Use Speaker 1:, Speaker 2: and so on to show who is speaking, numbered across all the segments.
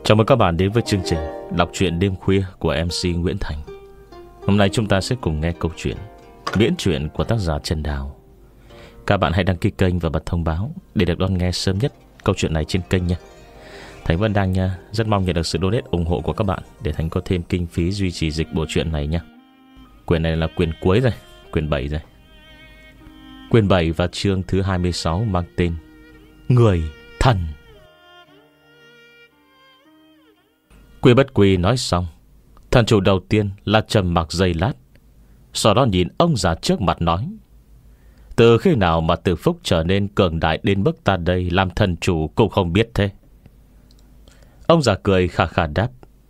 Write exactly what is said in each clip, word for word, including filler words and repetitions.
Speaker 1: Chào mừng các bạn đến với chương trình đọc truyện đêm khuya của em xê Nguyễn Thành. Hôm nay chúng ta sẽ cùng nghe câu chuyện miễn truyện của tác giả Trần Đào. Các bạn hãy đăng ký kênh và bật thông báo để được đón nghe sớm nhất câu chuyện này trên kênh nha. Thành vẫn đang nha, rất mong nhận được sự donate ủng hộ của các bạn để Thành có thêm kinh phí duy trì dịch bộ truyện này nha. Quyển này là quyển cuối rồi, quyển bảy rồi. Quyển bảy và chương thứ hai mươi sáu mang tên Người Thần. Quy Bất Quy nói xong, thần chủ đầu tiên là trầm mặc giây lát, sau đó nhìn ông già trước mặt nói: từ khi nào mà Từ Phúc trở nên cường đại đến mức ta đây làm thần chủ cũng không biết thế? Ông già cười khà khà đáp: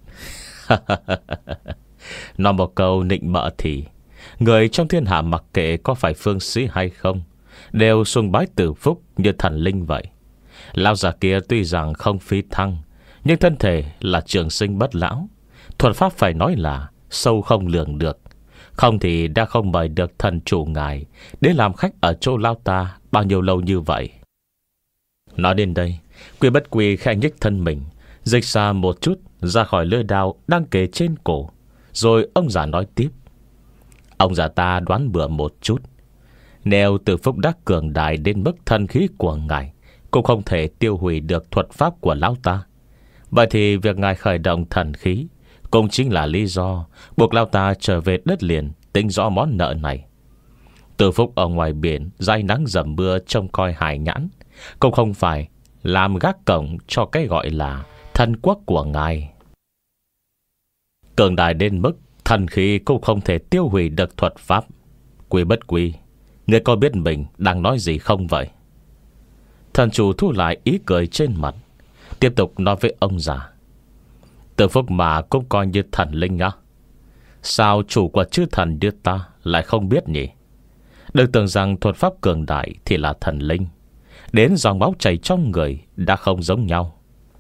Speaker 1: nói một câu nịnh bợ thì người trong thiên hạ mặc kệ có phải phương sĩ hay không đều sùng bái Từ Phúc như thần linh vậy. Lão già kia tuy rằng không phi thăng, nhưng thân thể là trường sinh bất lão, thuật pháp phải nói là sâu không lường được. Không thì đã không mời được thần chủ ngài để làm khách ở chỗ lão ta bao nhiêu lâu như vậy. Nói đến đây, Quy Bất Quy khẽ nhích thân mình, dịch xa một chút ra khỏi lưỡi đao đang kề trên cổ. Rồi ông già nói tiếp: ông già ta đoán bừa một chút, nếu Từ Phúc đắc cường đại đến mức thân khí của ngài cũng không thể tiêu hủy được thuật pháp của lão ta, vậy thì việc ngài khởi động thần khí cũng chính là lý do buộc lão ta trở về đất liền tính rõ món nợ này. Từ Phúc ở ngoài biển dãi nắng dầm mưa trông coi hài nhãn, cũng không phải làm gác cổng cho cái gọi là thần quốc của ngài. Cường đại đến mức thần khí cũng không thể tiêu hủy được thuật pháp. Quy Bất Quy, ngươi có biết mình đang nói gì không vậy? Thần chủ thu lại ý cười trên mặt, tiếp tục nói với ông già: Từ Phúc mà cũng coi như thần linh á? Sao chủ của chư thần như ta lại không biết nhỉ? Đừng tưởng rằng thuật pháp cường đại thì là thần linh, đến dòng máu chảy trong người đã không giống nhau.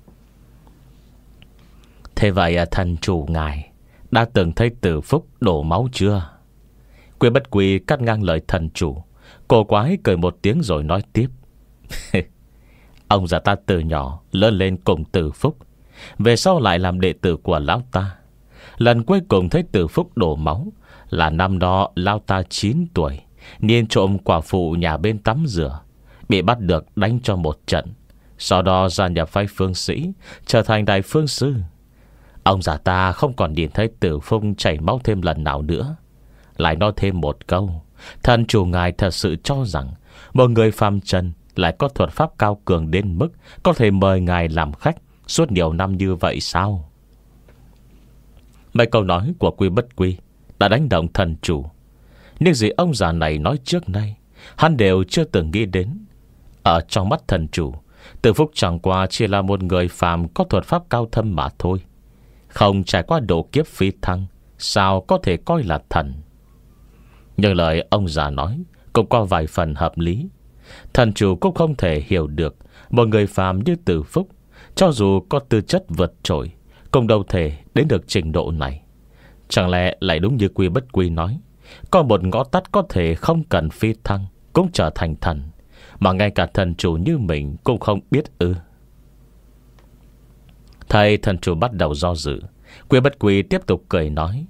Speaker 1: Thế vậy thần chủ ngài đã từng thấy Từ Phúc đổ máu chưa? Quy Bất Quy cắt ngang lời thần chủ, cổ quái cười một tiếng rồi nói tiếp: ông già ta từ nhỏ lớn lên cùng Từ Phúc, về sau lại làm đệ tử của lão ta. Lần cuối cùng thấy Từ Phúc đổ máu là năm đó lão ta chín tuổi, niên trộm quả phụ nhà bên tắm rửa, bị bắt được đánh cho một trận, sau đó gia nhập phái phương sĩ, trở thành đại phương sư. Ông già ta không còn nhìn thấy Từ Phúc chảy máu thêm lần nào nữa. Lại nói thêm một câu: thần chủ ngài thật sự cho rằng một người phàm trần lại có thuật pháp cao cường đến mức có thể mời ngài làm khách suốt nhiều năm như vậy sao? Mấy câu nói của Quy Bất Quy đã đánh động thần chủ. Nhưng gì ông già này nói trước nay hắn đều chưa từng nghĩ đến. Ở trong mắt thần chủ, Từ Phúc chẳng qua chỉ là một người phàm có thuật pháp cao thâm mà thôi, không trải qua độ kiếp phi thăng, sao có thể coi là thần? Nhưng lời ông già nói cũng có vài phần hợp lý. Thần chủ cũng không thể hiểu được một người phàm như Từ Phúc, cho dù có tư chất vượt trội, cũng đâu thể đến được trình độ này. Chẳng lẽ lại đúng như Quy Bất Quy nói, có một ngõ tắt có thể không cần phi thăng cũng trở thành thần, mà ngay cả thần chủ như mình cũng không biết ư? Thầy thần chủ bắt đầu do dự, Quy Bất Quy tiếp tục cười nói: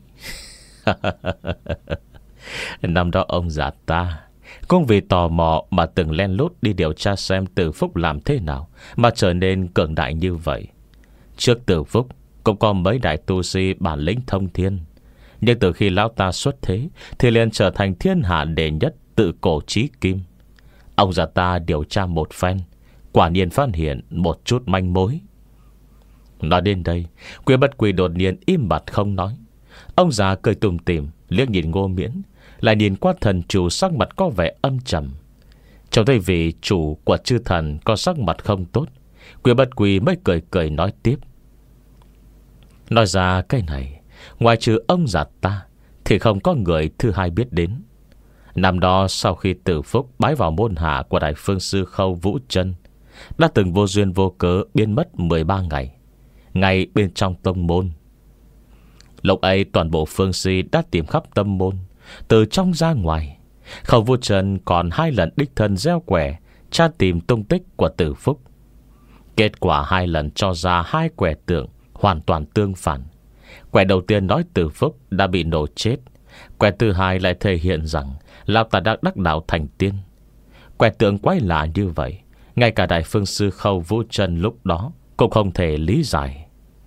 Speaker 1: năm đó ông già ta cũng vì tò mò mà từng len lút đi điều tra xem Từ Phúc làm thế nào mà trở nên cường đại như vậy. Trước Từ Phúc cũng có mấy đại tu sĩ bản lĩnh thông thiên, nhưng từ khi lão ta xuất thế thì liền trở thành thiên hạ đệ nhất tự cổ chí kim. Ông già ta điều tra một phen, quả nhiên phát hiện một chút manh mối. Nói đến đây, Quy Bất Quy đột nhiên im bặt không nói. Ông già cười tủm tỉm liếc nhìn Ngô Miễn, lại nhìn qua thần chủ sắc mặt có vẻ âm trầm. Trong thấy vị chủ của chư thần có sắc mặt không tốt, Quy Bất Quy mới cười cười nói tiếp: nói ra cái này, ngoài trừ ông già ta thì không có người thứ hai biết đến. Năm đó sau khi Từ Phúc bái vào môn hạ của đại phương sư Khâu Vũ Chân, đã từng vô duyên vô cớ biến mất mười ba ngày, ngay bên trong tông môn. Lúc ấy toàn bộ phương sĩ đã tìm khắp tâm môn, từ trong ra ngoài. Khâu Vũ Chân còn hai lần đích thân gieo quẻ tra tìm tung tích của Từ Phúc. Kết quả hai lần cho ra hai quẻ tượng hoàn toàn tương phản. Quẻ đầu tiên nói Từ Phúc đã bị nổ chết. Quẻ thứ hai lại thể hiện rằng lão ta đã đắc đạo thành tiên. Quẻ tượng quái lạ như vậy, ngay cả Đại Phương Sư Khâu Vũ Trân lúc đó cũng không thể lý giải.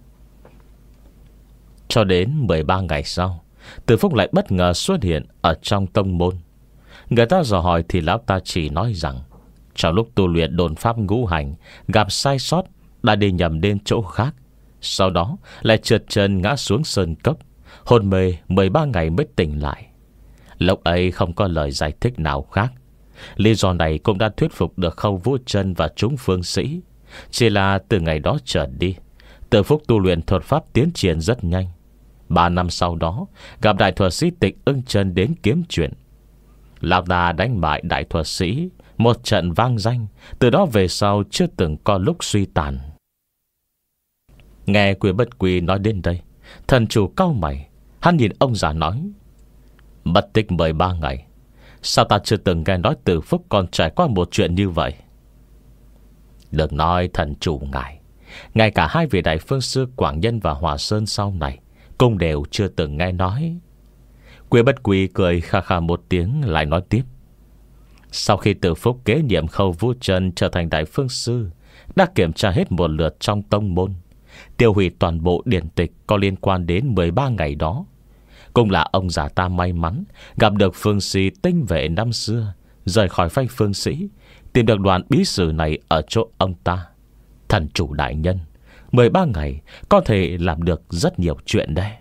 Speaker 1: Cho đến mười ba ngày sau, Từ Phúc lại bất ngờ xuất hiện ở trong tông môn. Người ta dò hỏi thì lão ta chỉ nói rằng trong lúc tu luyện đồn pháp ngũ hành gặp sai sót, đã đi nhầm đến chỗ khác. Sau đó lại trượt chân ngã xuống sơn cốc, hôn mê mười ba ngày mới tỉnh lại. Lúc ấy không có lời giải thích nào khác. Lý do này cũng đã thuyết phục được Khâu Vũ Trân và chúng phương sĩ. Chỉ là từ ngày đó trở đi, Từ Phúc tu luyện thuật pháp tiến triển rất nhanh. Ba năm sau đó, gặp đại thuật sĩ Tịch Ưng Chân đến kiếm chuyện. Lão ta đánh bại đại thuật sĩ một trận vang danh. Từ đó về sau chưa từng có lúc suy tàn. Nghe Quy Bất Quy nói đến đây, thần chủ cau mày. Hắn nhìn ông già nói: mất tích mười ba ngày, sao ta chưa từng nghe nói Từ Phúc còn trải qua một chuyện như vậy? Đừng nói thần chủ ngài, ngay cả hai vị đại phương sư Quảng Nhân và Hòa Sơn sau này cũng đều chưa từng nghe nói. Quy Bất Quy cười kha kha một tiếng, lại nói tiếp: sau khi Từ Phúc kế nhiệm Khâu Vũ Trân trở thành đại phương sư, đã kiểm tra hết một lượt trong tông môn, tiêu hủy toàn bộ điển tịch có liên quan đến mười ba ngày đó. Cũng là ông già ta may mắn gặp được phương sĩ tinh vệ năm xưa, rời khỏi phái phương sĩ, tìm được đoạn bí sử này ở chỗ ông ta. Thần chủ đại nhân, mười ba ngày có thể làm được rất nhiều chuyện đấy.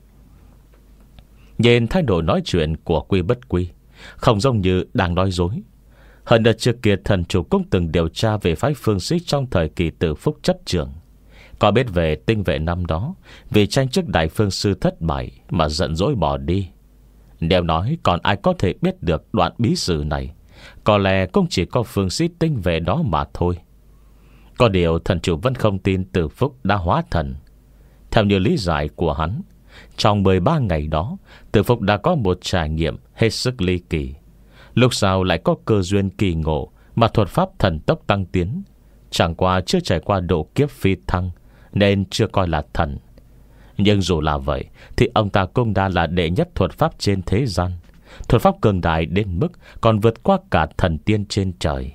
Speaker 1: Nhìn thái độ nói chuyện của Quy Bất Quy, không giống như đang nói dối. Hơn nữa trước kia thần chủ cũng từng điều tra về phái phương sĩ trong thời kỳ Từ Phúc chấp trưởng, có biết về tinh vệ năm đó vì tranh chức đại phương sư thất bại mà giận dỗi bỏ đi. Nếu nói còn ai có thể biết được đoạn bí sử này, có lẽ cũng chỉ có phương sĩ tinh vệ đó mà thôi. Có điều thần chủ vẫn không tin Từ Phúc đã hóa thần. Theo như lý giải của hắn, trong mười ba ngày đó, Từ Phúc đã có một trải nghiệm hết sức ly kỳ. Lúc sau lại có cơ duyên kỳ ngộ mà thuật pháp thần tốc tăng tiến. Chẳng qua chưa trải qua độ kiếp phi thăng nên chưa coi là thần. Nhưng dù là vậy thì ông ta cũng đã là đệ nhất thuật pháp trên thế gian. Thuật pháp cường đại đến mức còn vượt qua cả thần tiên trên trời.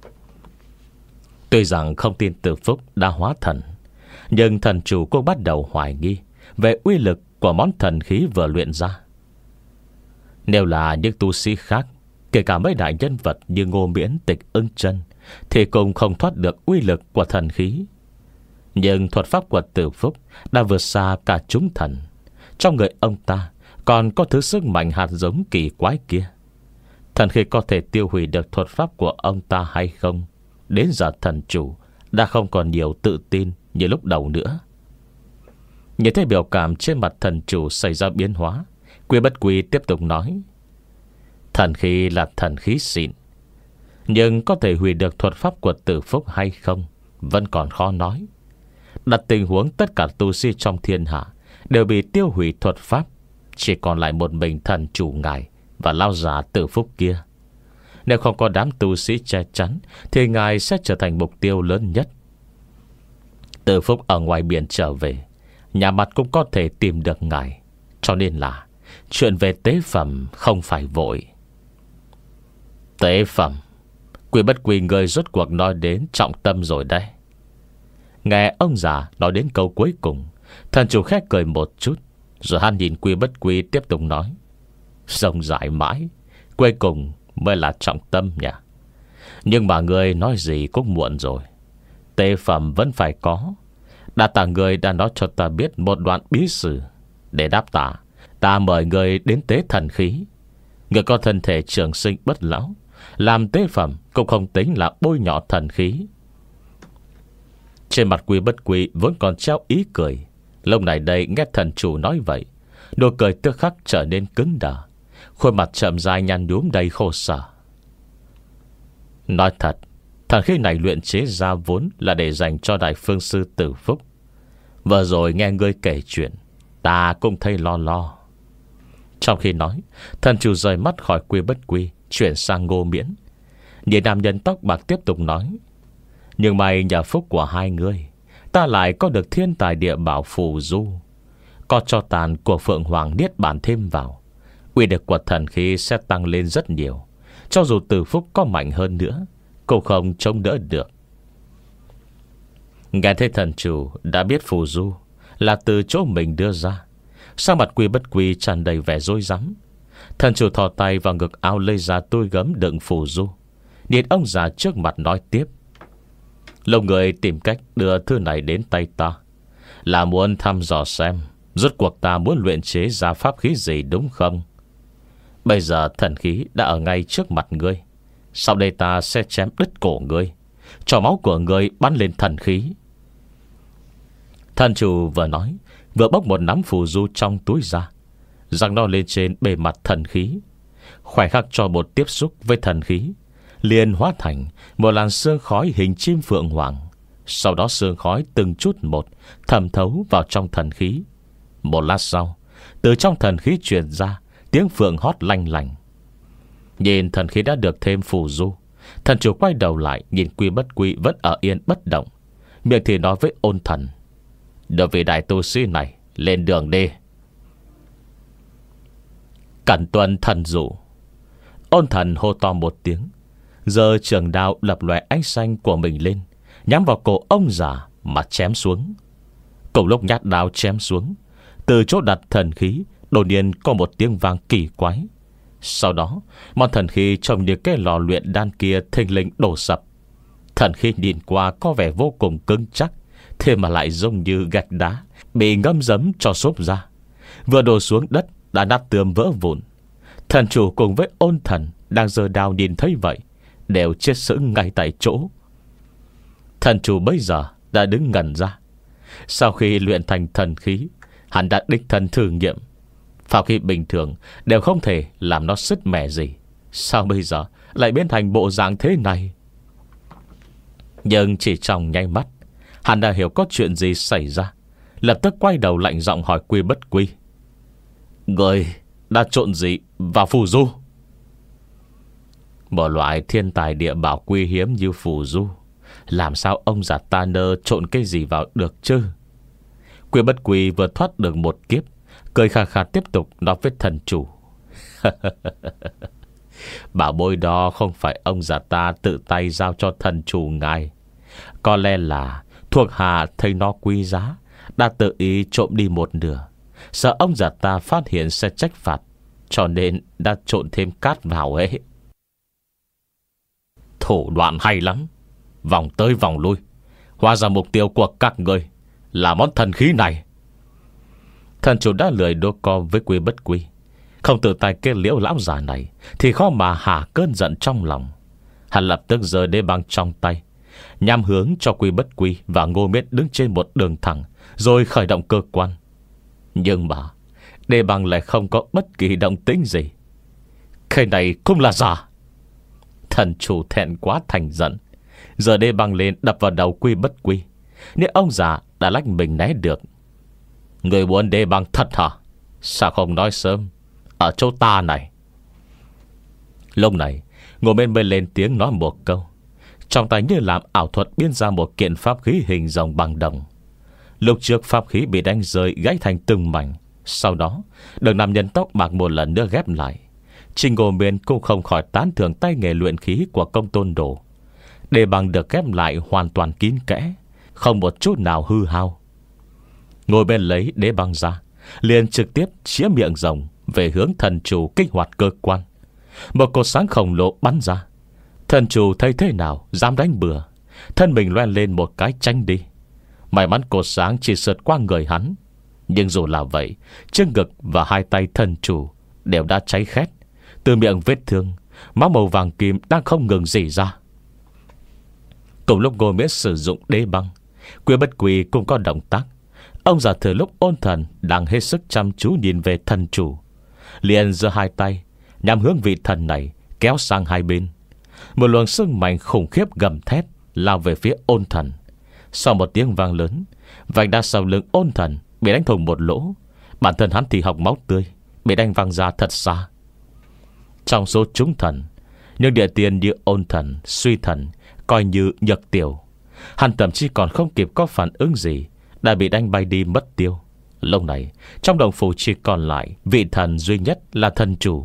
Speaker 1: Tuy rằng không tin Từ Phúc đã hóa thần, nhưng thần chủ cũng bắt đầu hoài nghi về uy lực của món thần khí vừa luyện ra. Nếu là những tu sĩ khác, kể cả mấy đại nhân vật như Ngô Miễn, Tịch Ưng Chân, thì cũng không thoát được uy lực của thần khí. Nhưng thuật pháp của Từ Phúc đã vượt xa cả chúng thần. Trong người ông ta còn có thứ sức mạnh hạt giống kỳ quái kia. Thần khí có thể tiêu hủy được thuật pháp của ông ta hay không, đến giờ thần chủ đã không còn nhiều tự tin như lúc đầu nữa. Nhìn thấy biểu cảm trên mặt thần chủ xảy ra biến hóa, Quy Bất Quy tiếp tục nói: thần khí là thần khí xịn, nhưng có thể hủy được thuật pháp của Từ Phúc hay không vẫn còn khó nói. Đặt tình huống tất cả tu sĩ trong thiên hạ đều bị tiêu hủy thuật pháp, chỉ còn lại một mình thần chủ ngài và lão già Từ Phúc kia. Nếu không có đám tu sĩ che chắn thì ngài sẽ trở thành mục tiêu lớn nhất. Từ Phúc ở ngoài biển trở về, nhà mặt cũng có thể tìm được ngài. Cho nên là chuyện về tế phẩm không phải vội. Tế phẩm? Quy Bất Quy người rốt cuộc nói đến trọng tâm rồi đây. Nghe ông già nói đến câu cuối cùng, thần chủ khẽ cười một chút, rồi hắn nhìn Quy Bất Quy tiếp tục nói: rộng rãi mãi, cuối cùng mới là trọng tâm nhỉ. Nhưng mà người nói gì cũng muộn rồi. Tế phẩm vẫn phải có. Đa tạ người đã nói cho ta biết một đoạn bí sử. Để đáp tạ, ta mời người đến tế thần khí. Người có thân thể trường sinh bất lão, làm tế phẩm cũng không tính là bôi nhọ thần khí. Trên mặt Quy Bất Quy vốn còn treo ý cười. Lúc này đây nghe thần chủ nói vậy, nụ cười tức khắc trở nên cứng đờ, khuôn mặt chậm dài nhăn nhúm đầy khổ sở. Nói thật, thần khí này luyện chế ra vốn là để dành cho đại phương sư Từ Phúc. Vừa rồi nghe ngươi kể chuyện, ta cũng thấy lo lo. Trong khi nói, thần chủ rời mắt khỏi Quy Bất Quy, chuyển sang Ngô Miễn. Nhìn nam nhân tóc bạc tiếp tục nói: nhưng may nhờ phúc của hai người, ta lại có được thiên tài địa bảo phù du, có cho tàn của Phượng Hoàng Niết Bàn thêm vào, uy lực của thần khí sẽ tăng lên rất nhiều. Cho dù Từ Phúc có mạnh hơn nữa cũng không chống đỡ được. Nghe thấy thần chủ đã biết phù du là từ chỗ mình đưa ra, sao mặt Quy Bất Quy tràn đầy vẻ rối rắm. Thần chủ thò tay vào ngực áo lấy ra túi gấm đựng phù du, nhìn ông già trước mặt nói tiếp: Lâu người tìm cách đưa thứ này đến tay ta là muốn thăm dò xem rốt cuộc ta muốn luyện chế ra pháp khí gì, đúng không? Bây giờ thần khí đã ở ngay trước mặt ngươi. Sau đây ta sẽ chém đứt cổ ngươi, cho máu của ngươi bắn lên thần khí. Thần chủ vừa nói vừa bốc một nắm phù du trong túi ra, răng nó lên trên bề mặt thần khí. Khoảnh khắc cho bột tiếp xúc với thần khí, liền hóa thành một làn sương khói hình chim phượng hoàng. Sau đó sương khói từng chút một thẩm thấu vào trong thần khí. Một lát sau, từ trong thần khí truyền ra tiếng phượng hót lanh lành. Nhìn thần khí đã được thêm phù du, thần chủ quay đầu lại nhìn Quy Bất Quy vẫn ở yên bất động, miệng thì nói với Ôn Thần: Đưa vị đại tu sĩ này lên đường đi. Cẩn tuân thần dụ. Ôn Thần hô to một tiếng, giơ trường đao lập lòe ánh xanh của mình lên, nhắm vào cổ ông già mà chém xuống. Cùng lúc nhát đao chém xuống, từ chỗ đặt thần khí đột nhiên có một tiếng vang kỳ quái. Sau đó món thần khí trông như cái lò luyện đan kia thình lình đổ sập. Thần khí nhìn qua có vẻ vô cùng cứng chắc, thế mà lại giống như gạch đá bị ngâm giấm cho xốp ra. Vừa đổ xuống đất đã nát tươm vỡ vụn. Thần chủ cùng với Ôn Thần đang giơ đao nhìn thấy vậy đều chết sững ngay tại chỗ. Thần chủ bây giờ đã đứng ngẩn ra. Sau khi luyện thành thần khí, hắn đã đích thân thử nghiệm, pháp khí bình thường đều không thể làm nó sứt mẻ gì, sao bây giờ lại biến thành bộ dạng thế này? Nhưng chỉ trong nháy mắt, hắn đã hiểu có chuyện gì xảy ra, lập tức quay đầu lạnh giọng hỏi Quy Bất Quy: Người đã trộn gì vào phù du? Một loại thiên tài địa bảo quý hiếm như phù du, làm sao ông già ta nơ trộn cái gì vào được chứ? Quy Bất Quy vừa thoát được một kiếp, cười khà khà tiếp tục nói với thần chủ: Bảo bối đó không phải ông già ta tự tay giao cho thần chủ ngài. Có lẽ là thuộc hạ thấy nó quý giá, đã tự ý trộm đi một nửa, sợ ông già ta phát hiện sẽ trách phạt, cho nên đã trộn thêm cát vào ấy. Thủ đoạn hay lắm, vòng tới vòng lui, hóa ra mục tiêu của các ngươi là món thần khí này. Thần chủ đã lười đô co với Quy Bất Quy, không tự tay kết liễu lão già này thì khó mà hạ cơn giận trong lòng. Hắn lập tức giơ đế băng trong tay, nhắm hướng cho Quy Bất Quy và Ngô Miết đứng trên một đường thẳng, rồi khởi động cơ quan. Nhưng mà đế băng lại không có bất kỳ động tĩnh gì. Cái này cũng là giả. Thần chủ thẹn quá thành giận, giờ đế băng lên đập vào đầu Quy Bất Quy. Nếu ông già đã lách mình né được. Người muốn đế băng thật hả? Sao không nói sớm ở chỗ ta này? Lúc này Ngô Miết mới lên tiếng nói một câu, trong tay như làm ảo thuật biến ra một kiện pháp khí hình rồng bằng đồng. Lúc trước pháp khí bị đánh rơi gãy thành từng mảnh, sau đó được nam nhân tóc bạc một lần nữa ghép lại. Trình Ngô Miên cũng không khỏi tán thưởng tay nghề luyện khí của Công Tôn Đồ. Đề bằng được ghép lại hoàn toàn kín kẽ, không một chút nào hư hao. Ngồi bên lấy đế băng ra, liền trực tiếp chĩa miệng rồng về hướng thần chủ kích hoạt cơ quan. Một cột sáng khổng lồ bắn ra. Thần chủ thấy thế nào dám đánh bừa, thân mình loen lên một cái tranh đi. May mắn cột sáng chỉ sượt qua người hắn, nhưng dù là vậy, trước ngực và hai tay thần chủ đều đã cháy khét. Từ miệng vết thương, máu màu vàng kim đang không ngừng rỉ ra. Cùng lúc Ngô Miết sử dụng đế băng, Quy Bất Quy cũng có động tác. Ông già thừa lúc Ôn Thần đang hết sức chăm chú nhìn về thần chủ, liền giơ hai tay nhằm hướng vị thần này kéo sang hai bên. Một luồng sức mạnh khủng khiếp gầm thét lao về phía Ôn Thần. Sau một tiếng vang lớn, vành đá sau lưng Ôn Thần bị đánh thủng một lỗ. Bản thân hắn thì học máu tươi, bị đánh văng ra thật xa. Trong số chúng thần, nhưng địa tiên như Ôn Thần, Suy Thần coi như nhược tiểu. Hắn thậm chí còn không kịp có phản ứng gì đã bị đánh bay đi mất tiêu. Lúc này trong động phủ chỉ còn lại vị thần duy nhất là thần chủ.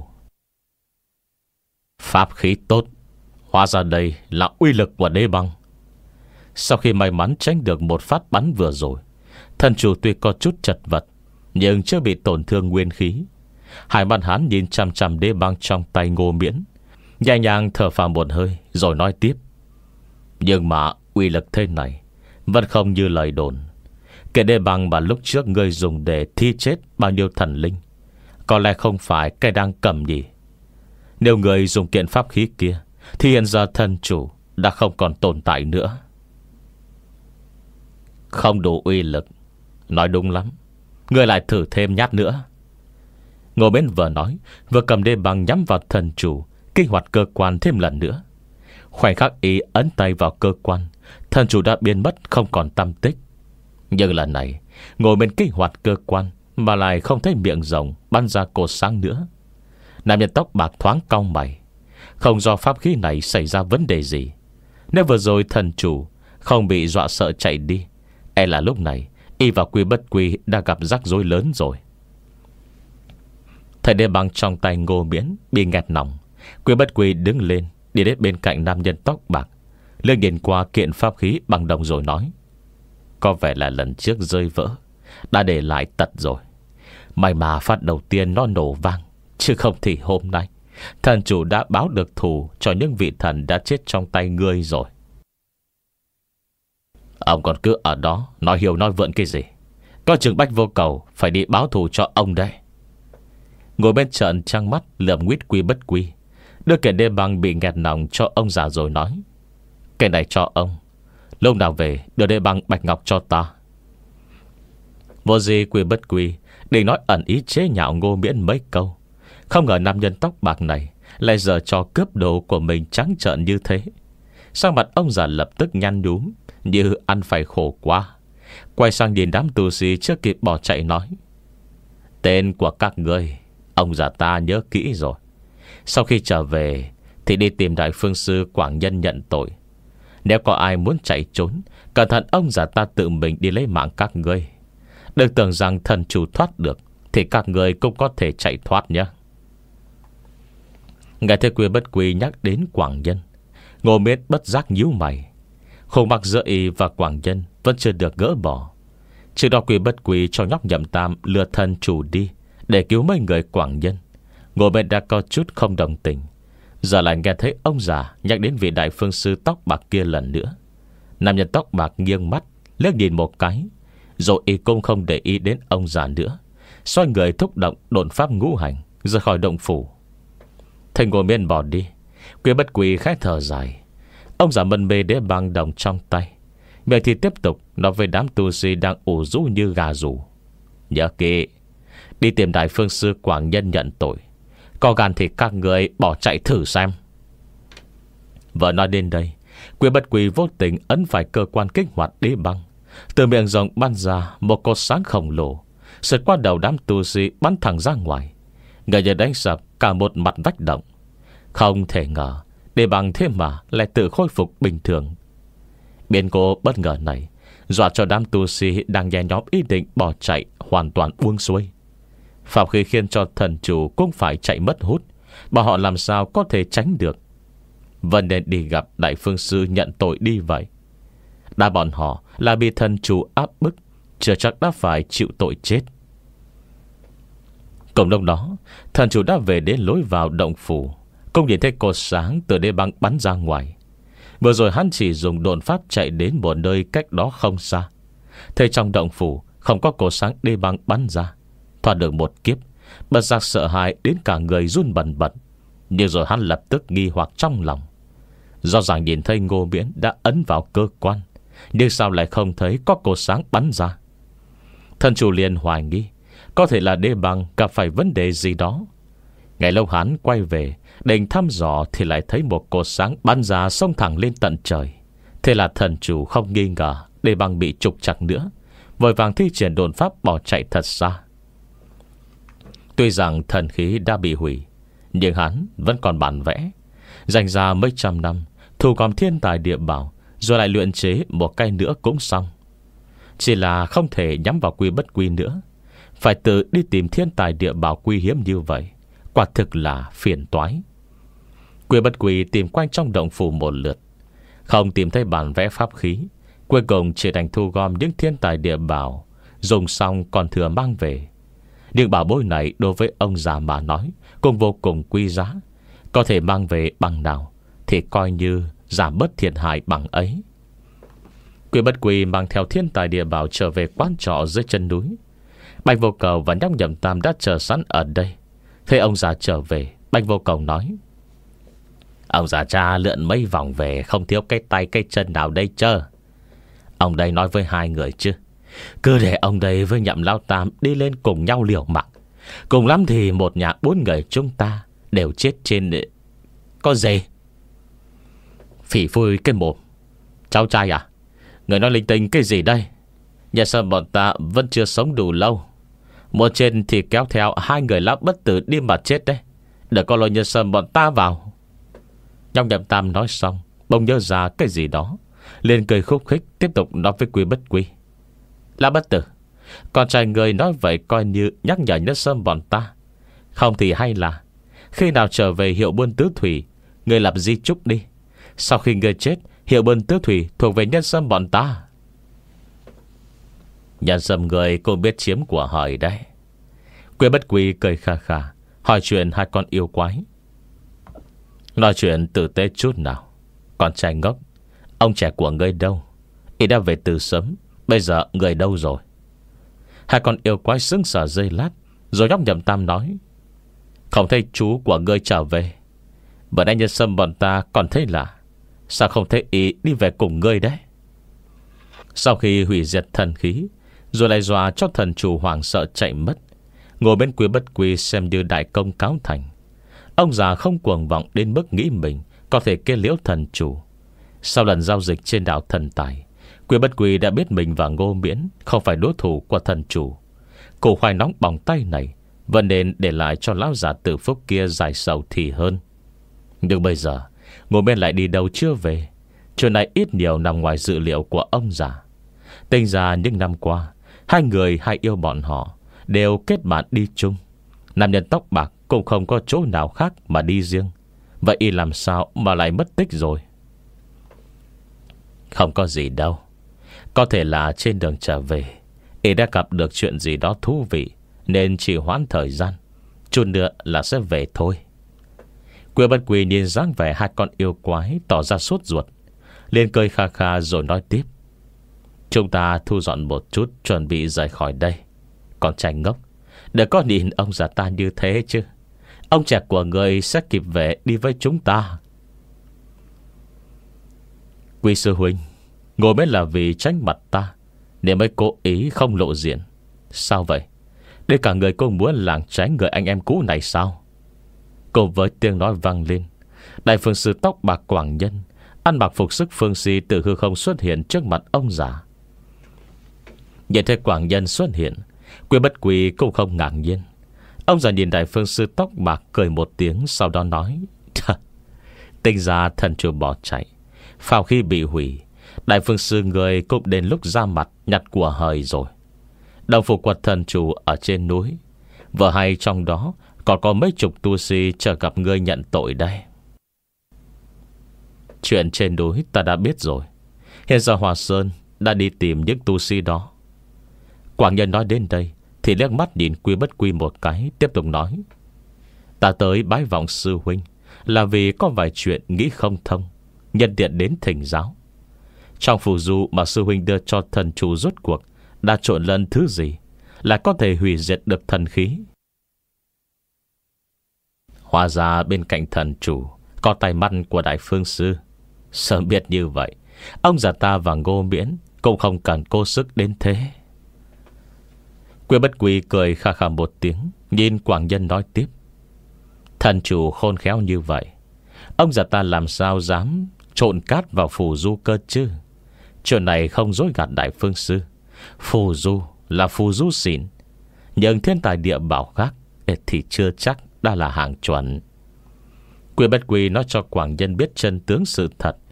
Speaker 1: Pháp khí tốt, hóa ra đây là uy lực của đế băng. Sau khi may mắn tránh được một phát bắn vừa rồi, thần chủ tuy có chút chật vật nhưng chưa bị tổn thương nguyên khí. Hai mắt hắn nhìn chăm chăm đế băng trong tay Ngô Miễn, nhẹ nhàng thở phào một hơi rồi nói tiếp. Nhưng mà uy lực thế này vẫn không như lời đồn. Cái đế băng mà lúc trước ngươi dùng để thi chết bao nhiêu thần linh có lẽ không phải cái đang cầm nhỉ. Nếu người dùng kiện pháp khí kia thì hiện giờ thần chủ đã không còn tồn tại nữa. Không đủ uy lực. Nói đúng lắm, ngươi lại thử thêm nhát nữa. Ngô Miễn vừa nói vừa cầm đế băng nhắm vào thần chủ, kích hoạt cơ quan thêm lần nữa. Khoảnh khắc ý ấn tay vào cơ quan, thần chủ đã biến mất không còn tăm tích. Nhưng lần này Ngô Miễn kích hoạt cơ quan mà lại không thấy miệng rồng bắn ra cột sáng nữa. Nam nhân tóc bạc thoáng cau mày. Không do pháp khí này xảy ra vấn đề gì. Nếu vừa rồi thần chủ không bị dọa sợ chạy đi, e là lúc này y và Quy Bất Quy đã gặp rắc rối lớn rồi. Thấy đế băng trong tay Ngô Miễn bị nghẹt nòng, Quy Bất Quy đứng lên đi đến bên cạnh nam nhân tóc bạc, lưng nhìn qua kiện pháp khí bằng đồng rồi nói. Có vẻ là lần trước rơi vỡ đã để lại tật rồi. May mà phát đầu tiên nó nổ vang, chứ không thì hôm nay thần chủ đã báo được thù cho những vị thần đã chết trong tay ngươi rồi. Ông còn cứ ở đó nói hiểu nói vượn cái gì. Có chừng Bách Vô Cầu phải đi báo thù cho ông đây. Ngồi bên trận trăng mắt lườm nguyết Quy Bất Quy, đưa cái đế băng bị nghẹt nòng cho ông già rồi nói. Cái này cho ông, lúc nào về đưa đế băng bạch ngọc cho ta. Vô gì Quy Bất Quy định nói ẩn ý chế nhạo Ngô Miễn mấy câu, không ngờ nam nhân tóc bạc này lại giờ cho cướp đồ của mình trắng trợn như thế. Sang mặt ông già lập tức nhăn nhúm như ăn phải khổ quá. Quay sang nhìn đám tù sĩ chưa kịp bỏ chạy nói. Tên của các ngươi ông già ta nhớ kỹ rồi. Sau khi trở về thì đi tìm Đại Phương Sư Quảng Nhân nhận tội. Nếu có ai muốn chạy trốn, cẩn thận ông già ta tự mình đi lấy mạng các ngươi. Đừng tưởng rằng thần chủ thoát được thì các ngươi cũng có thể chạy thoát nhé. Nghe thấy Quy Bất Quy nhắc đến Quảng Nhân, Ngô Miễn bất giác nhíu mày. Khung mắc giữa y và Quảng Nhân vẫn chưa được gỡ bỏ. Trước đó Quy Bất Quy cho nhóc Nhậm Tam lừa thần chủ đi để cứu mấy người Quảng Nhân. Ngô Miễn đã có chút không đồng tình. Giờ lại nghe thấy ông già nhắc đến vị Đại Phương Sư tóc bạc kia lần nữa. Nam nhân tóc bạc nghiêng mắt liếc nhìn một cái, rồi y cũng không để ý đến ông già nữa, xoay người thúc động độn pháp ngũ hành rời khỏi động phủ. Thấy Ngô Miễn bỏ đi, Quy Bất Quy khẽ thở dài. Ông già mân mê đế băng đồng trong tay, vậy thì tiếp tục nói với đám tu sĩ đang ủ rũ như gà rủ. Nhớ kỹ, đi tìm Đại Phương Sư Quảng Nhân nhận tội. Có gan thì các người bỏ chạy thử xem. Vừa nói đến đây, Quy Bất Quy vô tình ấn phải cơ quan kích hoạt đế băng. Từ miệng rồng bắn ra một cột sáng khổng lồ, sượt qua đầu đám tu sĩ bắn thẳng ra ngoài, người như đánh sập cả một mặt vách động. Không thể ngờ đế băng thế mà lại tự khôi phục bình thường. Biến cố bất ngờ này dọa cho đám tu sĩ đang nhe nhóm ý định bỏ chạy hoàn toàn buông xuôi. Phạm khí khiến cho thần chủ cũng phải chạy mất hút, bọn họ làm sao có thể tránh được. Vẫn nên đi gặp Đại Phương Sư nhận tội đi vậy. Đã bọn họ là bị thần chủ áp bức, chưa chắc đã phải chịu tội chết. Cùng lúc đó, thần chủ đã về đến lối vào động phủ, cũng nhìn thấy cột sáng từ đế băng bắn ra ngoài. Vừa rồi hắn chỉ dùng độn pháp chạy đến một nơi cách đó không xa. Thấy trong động phủ không có cột sáng đế băng bắn ra, thoát được một kiếp, bất giác sợ hãi đến cả người run bần bật. Nhưng rồi hắn lập tức nghi hoặc trong lòng. Rõ ràng nhìn thấy Ngô Miễn đã ấn vào cơ quan, nhưng sao lại không thấy có cột sáng bắn ra. Thần chủ liền hoài nghi có thể là đế băng gặp phải vấn đề gì đó. Ngày lâu hắn quay về định thăm dò thì lại thấy một cột sáng bắn ra xông thẳng lên tận trời. Thế là thần chủ không nghi ngờ đế băng bị trục chặt nữa, vội vàng thi triển đồn pháp bỏ chạy thật xa. Tuy rằng thần khí đã bị hủy, nhưng hắn vẫn còn bản vẽ, dành ra mấy trăm năm thu gom thiên tài địa bảo, rồi lại luyện chế một cái nữa cũng xong. Chỉ là không thể nhắm vào Quy Bất Quy nữa, phải tự đi tìm thiên tài địa bảo quý hiếm như vậy, quả thực là phiền toái. Quy Bất Quy tìm quanh trong động phủ một lượt, không tìm thấy bản vẽ pháp khí. Cuối cùng chỉ đành thu gom những thiên tài địa bảo, dùng xong còn thừa mang về. Nhưng bảo bối này đối với ông già mà nói cũng vô cùng quý giá, có thể mang về bằng nào thì coi như giảm bớt thiệt hại bằng ấy. Quy Bất Quy mang theo thiên tài địa bảo trở về quán trọ dưới chân núi. Bạch Vô Cầu và Nhóc Nhậm Tam đã chờ sẵn ở đây. Thấy ông già trở về, Bạch Vô Cầu nói: ông già cha lượn mấy vòng về, không thiếu cái tay cái chân nào đây chứ? Ông đây nói với hai người chứ, cứ để ông đây với Nhậm Lão Tam đi lên cùng nhau liều mạng. Cùng lắm thì một nhà bốn người chúng ta đều chết trên... Có gì? Phỉ phui cái mồm. Cháu trai à, người nói linh tinh cái gì đây? Nhà sao bọn ta vẫn chưa sống đủ lâu, một trên thì kéo theo hai người lão bất tử đi mà chết đấy. Đừng có lôi nhân sơn bọn ta vào. Nhóc Nhậm Tam nói xong, bỗng nhớ ra cái gì đó, liền cười khúc khích tiếp tục nói với Quy Bất Quy: Lão bất tử, con trai người nói vậy coi như nhắc nhở nhân sơn bọn ta. Không thì hay là khi nào trở về hiệu buôn tứ thủy, người lập di chúc đi. Sau khi người chết, hiệu buôn tứ thủy thuộc về nhân sơn bọn ta. Nhân sơn người cũng biết chiếm của hời đấy. Quy Bất Quy cười kha kha, hỏi chuyện hai con yêu quái. Nói chuyện tử tế chút nào. Con trai ngốc, ông trẻ của ngươi đâu? Ý đã về từ sớm, bây giờ người đâu rồi? Hai con yêu quái sững sờ giây lát, rồi Nhóc Nhậm Tam nói: không thấy chú của ngươi trở về. Bữa nay nhân sâm bọn ta còn thấy lạ, sao không thấy ý đi về cùng ngươi đấy? Sau khi hủy diệt thần khí, rồi lại dọa cho thần chủ hoảng sợ chạy mất, ngồi bên Quy Bất Quy xem như đại công cáo thành. Ông già không cuồng vọng đến mức nghĩ mình có thể kết liễu thần chủ. Sau lần giao dịch trên đảo Thần Tài, Quy Bất Quy đã biết mình và Ngô Miễn không phải đối thủ của thần chủ. Củ khoai nóng bỏng tay này vẫn nên để lại cho lão già Tử Phúc kia dài sầu thì hơn. Nhưng bây giờ Ngô Miễn lại đi đâu chưa về. Chuyện này ít nhiều nằm ngoài dự liệu của ông già. Tính ra những năm qua, hai người hay yêu bọn họ đều kết bạn đi chung. Nam nhân tóc bạc cũng không có chỗ nào khác mà đi riêng. Vậy y làm sao mà lại mất tích rồi? Không có gì đâu. Có thể là trên đường trở về, y đã gặp được chuyện gì đó thú vị nên chỉ hoãn thời gian, chút nữa là sẽ về thôi. Quy Bất Quy nhìn dáng vẻ hai con yêu quái tỏ ra sốt ruột, liền cười kha kha rồi nói tiếp: chúng ta thu dọn một chút, chuẩn bị rời khỏi đây. Con trai ngốc, đừng có nhìn ông già ta như thế chứ. Ông trẻ của người sẽ kịp về đi với chúng ta. Quy sư huynh, ngồi mới là vì tránh mặt ta nên mới cố ý không lộ diện. Sao vậy? Để cả người cũng muốn lảng tránh người anh em cũ này sao? Cùng với tiếng nói vang lên, đại phương sư tóc bạc Quảng Nhân ăn mặc phục sức phương si từ hư không xuất hiện trước mặt ông già. Nhìn thấy Quảng Nhân xuất hiện, Quy Bất Quy cũng không ngạc nhiên. Ông già nhìn đại phương sư tóc bạc cười một tiếng, sau đó nói: tính ra thần chủ bỏ chạy, phao khi bị hủy, đại phương sư người cũng đến lúc ra mặt nhặt của hời rồi. Đồng phục quật thần chủ ở trên núi, vừa hay trong đó còn có mấy chục tu sĩ chờ gặp ngươi nhận tội đây. Chuyện trên núi ta đã biết rồi. Hiện giờ Hòa Sơn đã đi tìm những tu sĩ đó. Quảng Nhân nói đến đây thì liếc mắt nhìn Quy Bất Quy một cái, tiếp tục nói: ta tới bái vọng sư huynh là vì có vài chuyện nghĩ không thông, nhân tiện đến thỉnh giáo. Trong phù du mà sư huynh đưa cho thần chủ rốt cuộc đã trộn lẫn thứ gì là có thể hủy diệt được thần khí? Hóa ra bên cạnh thần chủ có tay mắt của đại phương sư. Sớm biết như vậy, ông già ta và Ngô Miễn cũng không cần cố sức đến thế. Quy Bất Quy cười kha kha một tiếng, nhìn Quảng Nhân nói tiếp: thần chủ khôn khéo như vậy, ông già ta làm sao dám trộn cát vào phù du cơ chứ? Chuyện này không dối gạt đại phương sư. Phù du là phù du xịn, nhưng thiên tài địa bảo khác thì chưa chắc đã là hàng chuẩn. Quy Bất Quy nói cho Quảng Nhân biết chân tướng sự thật,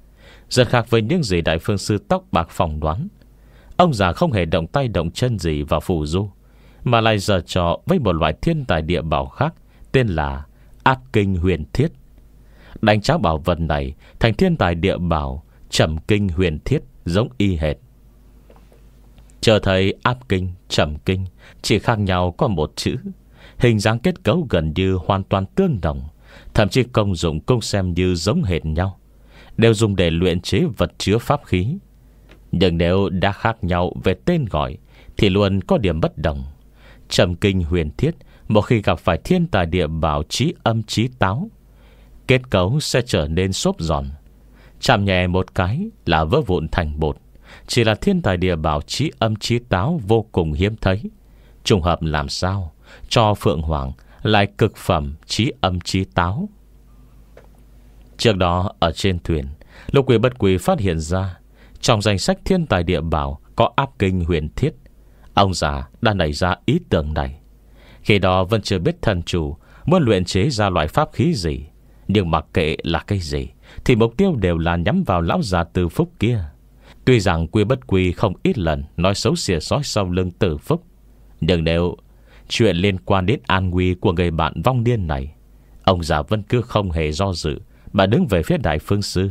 Speaker 1: rất khác với những gì Đại Phương Sư tóc bạc phỏng đoán. Ông già không hề động tay động chân gì vào phù du, mà lại giở trò với một loại thiên tài địa bảo khác, tên là Áp Kinh Huyền Thiết. Đánh cháo bảo vật này thành thiên tài địa bảo Trầm Kinh Huyền Thiết giống y hệt. Chờ thấy Áp Kinh, Trầm Kinh chỉ khác nhau có một chữ, hình dáng kết cấu gần như hoàn toàn tương đồng, thậm chí công dụng cũng xem như giống hệt nhau, đều dùng để luyện chế vật chứa pháp khí. Nhưng nếu đã khác nhau về tên gọi thì luôn có điểm bất đồng. Trầm Kinh Huyền Thiết một khi gặp phải thiên tài địa bảo chí âm chí táo, kết cấu sẽ trở nên xốp giòn, chạm nhẹ một cái là vỡ vụn thành bột. Chỉ là thiên tài địa bảo chí âm chí táo vô cùng hiếm thấy, trùng hợp làm sao cho Phượng Hoàng lại cực phẩm chí âm chí táo. Trước đó ở trên thuyền, lúc Quý Bất Quý phát hiện ra trong danh sách thiên tài địa bảo có Áp Kinh Huyền Thiết, ông già đã nảy ra ý tưởng này. Khi đó vẫn chưa biết thần chủ muốn luyện chế ra loại pháp khí gì, nhưng mặc kệ là cái gì thì mục tiêu đều là nhắm vào lão già Từ Phúc kia. Tuy rằng Quý Bất Quý không ít lần nói xấu xỉa sói sau lưng Từ Phúc, nhưng nếu chuyện liên quan đến an nguy của người bạn vong niên này, ông già vẫn cứ không hề do dự mà đứng về phía Đại Phương Sư.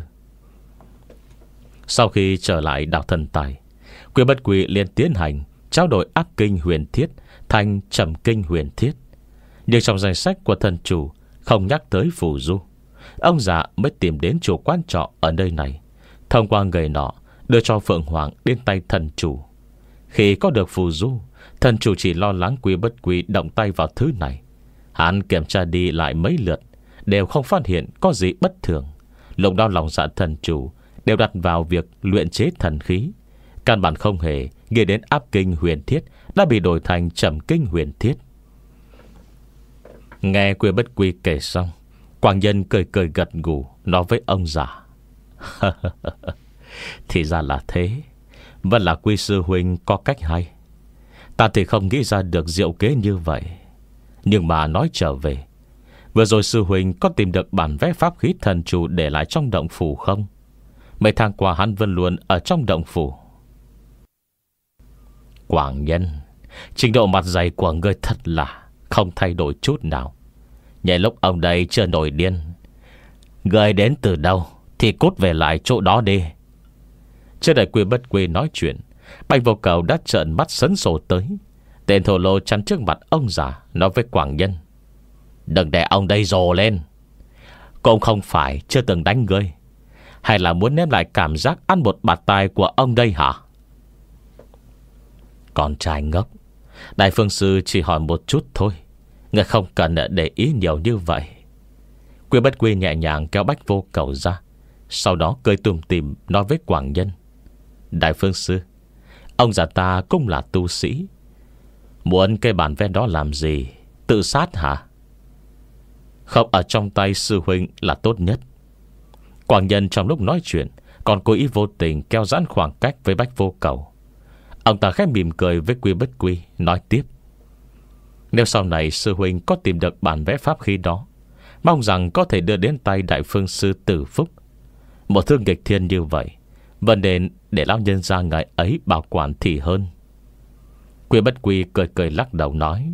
Speaker 1: Sau khi trở lại đảo Thần Tài, Quý Bất Quý liền tiến hành trao đổi Áp Kinh Huyền Thiết thành Trầm Kinh Huyền Thiết. Nhưng trong danh sách của thần chủ không nhắc tới phù du. Ông già mới tìm đến chủ quán trọ ở nơi này, thông qua người nọ đưa cho Phượng Hoàng đến tay thần chủ. Khi có được phù du, thần chủ chỉ lo lắng Quý Bất Quý động tay vào thứ này. Hắn kiểm tra đi lại mấy lượt đều không phát hiện có gì bất thường. Lúc đó lòng dạ thần chủ đều đặt vào việc luyện chế thần khí, căn bản không hề nghĩ đến Áp Kinh Huyền Thiết đã bị đổi thành Trầm Kinh Huyền Thiết. Nghe Quý Bất Quý kể xong, Quảng Nhân cười cười gật gù nói với ông già: thì ra là thế, vẫn là Quý sư huynh có cách hay. Ta thì không nghĩ ra được diệu kế như vậy. Nhưng mà nói trở về, vừa rồi sư huynh có tìm được bản vẽ pháp khí thần chủ để lại trong động phủ không? Mấy tháng qua hắn vẫn luôn ở trong động phủ. Quảng Nhân, trình độ mặt dày của ngươi thật là không thay đổi chút nào. Nhảy lúc ông đây chưa nổi điên. Ngươi đến từ đâu thì cút về lại chỗ đó đi. Chưa đợi Quý Bất Quý nói chuyện, Bạch Vô Cầu đã trợn mắt sấn sổ tới. Tên thổ lô chắn trước mặt ông già nói với Quảng Nhân: đừng để ông đây rồ lên. Cũng không phải chưa từng đánh ngươi, hay là muốn ném lại cảm giác ăn một bạt tai của ông đây hả? Con trai ngốc, Đại Phương Sư chỉ hỏi một chút thôi, ngươi không cần để ý nhiều như vậy. Quý Bất Quý nhẹ nhàng kéo Bách Vô Cầu ra, sau đó cười tủm tỉm nói với Quảng Nhân: Đại Phương Sư, ông già ta cũng là tu sĩ, muốn cái bản vẽ đó làm gì? Tự sát hả? Không ở trong tay sư huynh là tốt nhất. Quảng Nhân trong lúc nói chuyện còn cố ý vô tình kéo giãn khoảng cách với Bách Vô Cầu. Ông ta khẽ mỉm cười với Quý Bất Quý, nói tiếp: nếu sau này sư huynh có tìm được bản vẽ pháp khí đó, mong rằng có thể đưa đến tay Đại Phương Sư Từ Phúc. Một thương nghịch thiên như vậy vẫn nên để lão nhân gia ngài ấy bảo quản thì hơn. Quý Bất Quý cười cười lắc đầu nói: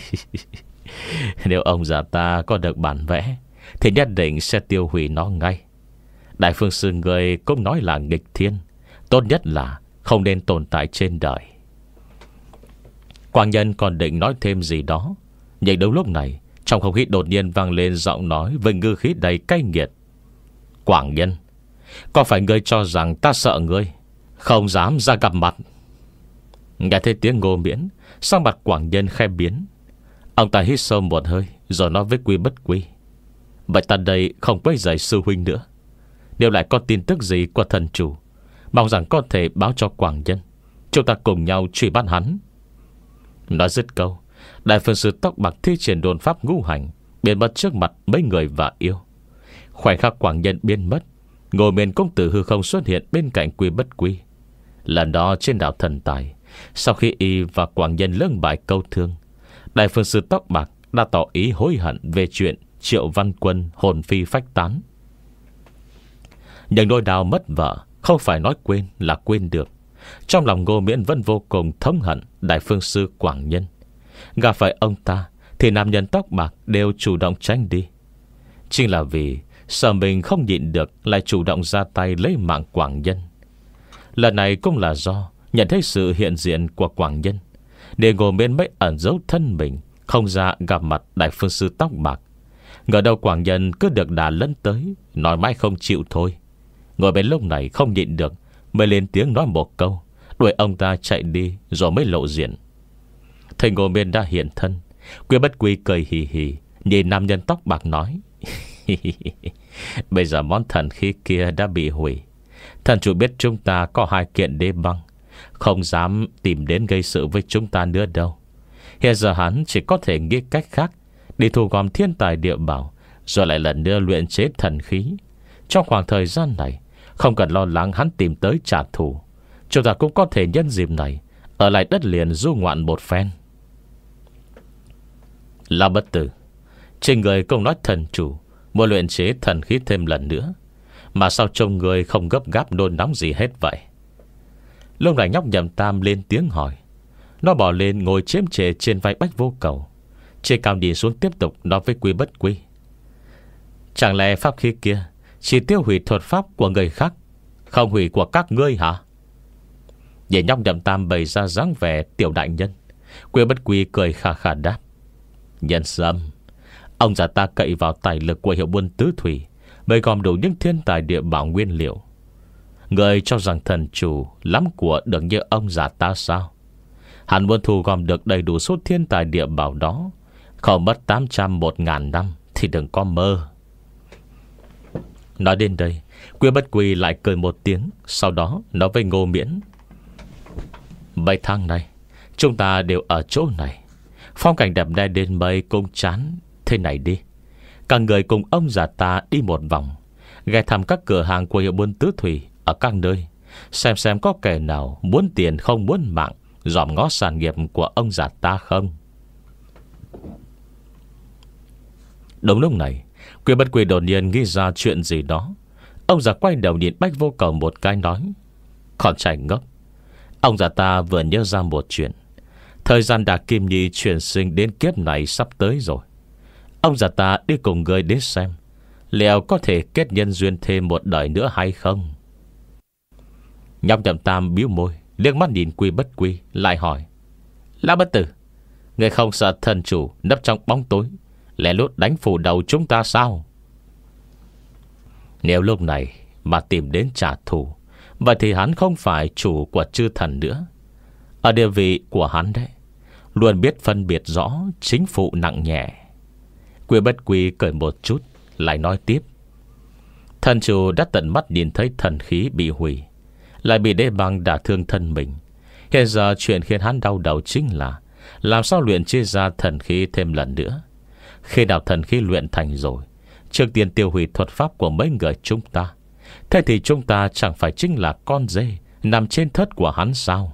Speaker 1: nếu ông già ta có được bản vẽ thì nhất định sẽ tiêu hủy nó ngay. Đại Phương Sư người cũng nói là nghịch thiên, tốt nhất là không nên tồn tại trên đời. Quảng Nhân còn định nói thêm gì đó, nhưng đúng lúc này trong không khí đột nhiên vang lên giọng nói với ngư khí đầy cay nghiệt: Quảng Nhân, có phải ngươi cho rằng ta sợ ngươi, không dám ra gặp mặt? Nghe thấy tiếng Ngô Miễn, sắc mặt Quảng Nhân khẽ biến. Ông ta hít sâu một hơi rồi nói với Quý Bất Quý: vậy ta đây không quấy rầy sư huynh nữa. Nếu lại có tin tức gì của thần chủ, mong rằng có thể báo cho Quảng Nhân, chúng ta cùng nhau truy bắt hắn. Nói dứt câu, Đại Phương Sư tóc bạc thi triển đồn pháp ngũ hành biến mất trước mặt mấy người và yêu. Khoảnh khắc Quảng Nhân biến mất, Ngô Miễn cũng từ hư không xuất hiện bên cạnh Quý Bất Quý. Lần đó trên đảo Thần Tài, sau khi y và Quảng Nhân lưỡng bại câu thương, Đại Phương Sư tóc bạc đã tỏ ý hối hận về chuyện Triệu Văn Quân hồn phi phách tán. Nhưng nỗi đau mất vợ không phải nói quên là quên được. Trong lòng Ngô Miễn vẫn vô cùng thống hận Đại Phương Sư Quảng Nhân. Gặp phải ông ta thì nam nhân tóc bạc đều chủ động tránh đi. Chính là vì sợ mình không nhịn được, lại chủ động ra tay lấy mạng Quảng Nhân. Lần này cũng là do nhận thấy sự hiện diện của Quảng Nhân, để Ngô Miễn mới ẩn giấu thân mình, không ra gặp mặt Đại Phương Sư tóc bạc. Ngờ đâu Quảng Nhân cứ được đà lấn tới, nói mãi không chịu thôi. Ngồi bên lúc này không nhịn được, mới lên tiếng nói một câu, đuổi ông ta chạy đi rồi mới lộ diện. Thầy Ngô Miễn đã hiện thân, Quy Bất Quy cười hì hì nhìn nam nhân tóc bạc nói: bây giờ món thần khí kia đã bị hủy. Thần chủ biết chúng ta có hai kiện đế băng, không dám tìm đến gây sự với chúng ta nữa đâu. Hiện giờ hắn chỉ có thể nghĩ cách khác đi thu gom thiên tài địa bảo, rồi lại lần nữa luyện chế thần khí. Trong khoảng thời gian này, không cần lo lắng hắn tìm tới trả thù. Chúng ta cũng có thể nhân dịp này ở lại đất liền du ngoạn một phen. Lão Bất Tử, trên người công nói thần chủ muốn luyện chế thần khí thêm lần nữa, mà sao trông người không gấp gáp nôn nóng gì hết vậy? Lúc này nhóc Nhậm Tam lên tiếng hỏi. Nó bỏ lên ngồi chiếm trệ trên vai Bách Vô Cầu, trên cao nhìn xuống tiếp tục nói với Quy Bất Quy: chẳng lẽ pháp khí kia chỉ tiêu hủy thuật pháp của người khác, không hủy của các ngươi hả? Nhìn nhóc Nhậm Tam bày ra dáng vẻ tiểu đại nhân, Quy Bất Quy cười khà khà đáp: nhân sâm, ông già ta cậy vào tài lực của hiệu buôn tứ thủy mới gom đủ những thiên tài địa bảo nguyên liệu. Người cho rằng thần chủ lắm của được như ông già ta sao? Hắn muốn thu gom được đầy đủ số thiên tài địa bảo đó, không mất tám trăm một ngàn năm thì đừng có mơ. Nói đến đây, Quy Bất Quy lại cười một tiếng, sau đó nói với Ngô Miễn: mấy tháng này chúng ta đều ở chỗ này, phong cảnh đẹp đẽ đến mấy cũng chán. Thế này đi, các người cùng ông già ta đi một vòng, ghé thăm các cửa hàng của hiệu buôn tứ thủy ở các nơi, xem xem có kẻ nào muốn tiền không muốn mạng, dòm ngó sản nghiệp của ông già ta không. Đúng lúc này, Quy Bất Quy đột nhiên nghĩ ra chuyện gì đó. Ông già quay đầu nhìn Bách Vô Cầu một cái nói: con trai ngốc, ông già ta vừa nhớ ra một chuyện. Thời gian Đà Kim Nhi chuyển sinh đến kiếp này sắp tới rồi. Ông già ta đi cùng người đến xem liệu có thể kết nhân duyên thêm một đời nữa hay không. Nhóc Nhậm Tam bĩu môi, liếc mắt nhìn Quy Bất Quy, lại hỏi: Lão Bất Tử, người không sợ thần chủ nấp trong bóng tối lén lút đánh phủ đầu chúng ta sao? Nếu lúc này mà tìm đến trả thù, vậy thì hắn không phải chủ của chư thần nữa. Ở địa vị của hắn đấy, luôn biết phân biệt rõ chính phụ nặng nhẹ. Quy Bất Quy cười một chút, lại nói tiếp: thần chủ đã tận mắt nhìn thấy thần khí bị hủy, lại bị đế băng đả thương thân mình. Hiện giờ chuyện khiến hắn đau đầu chính là làm sao luyện chế ra thần khí thêm lần nữa. Khi nào thần khí luyện thành rồi, trước tiên tiêu hủy thuật pháp của mấy người chúng ta. Thế thì chúng ta chẳng phải chính là con dê nằm trên thớt của hắn sao?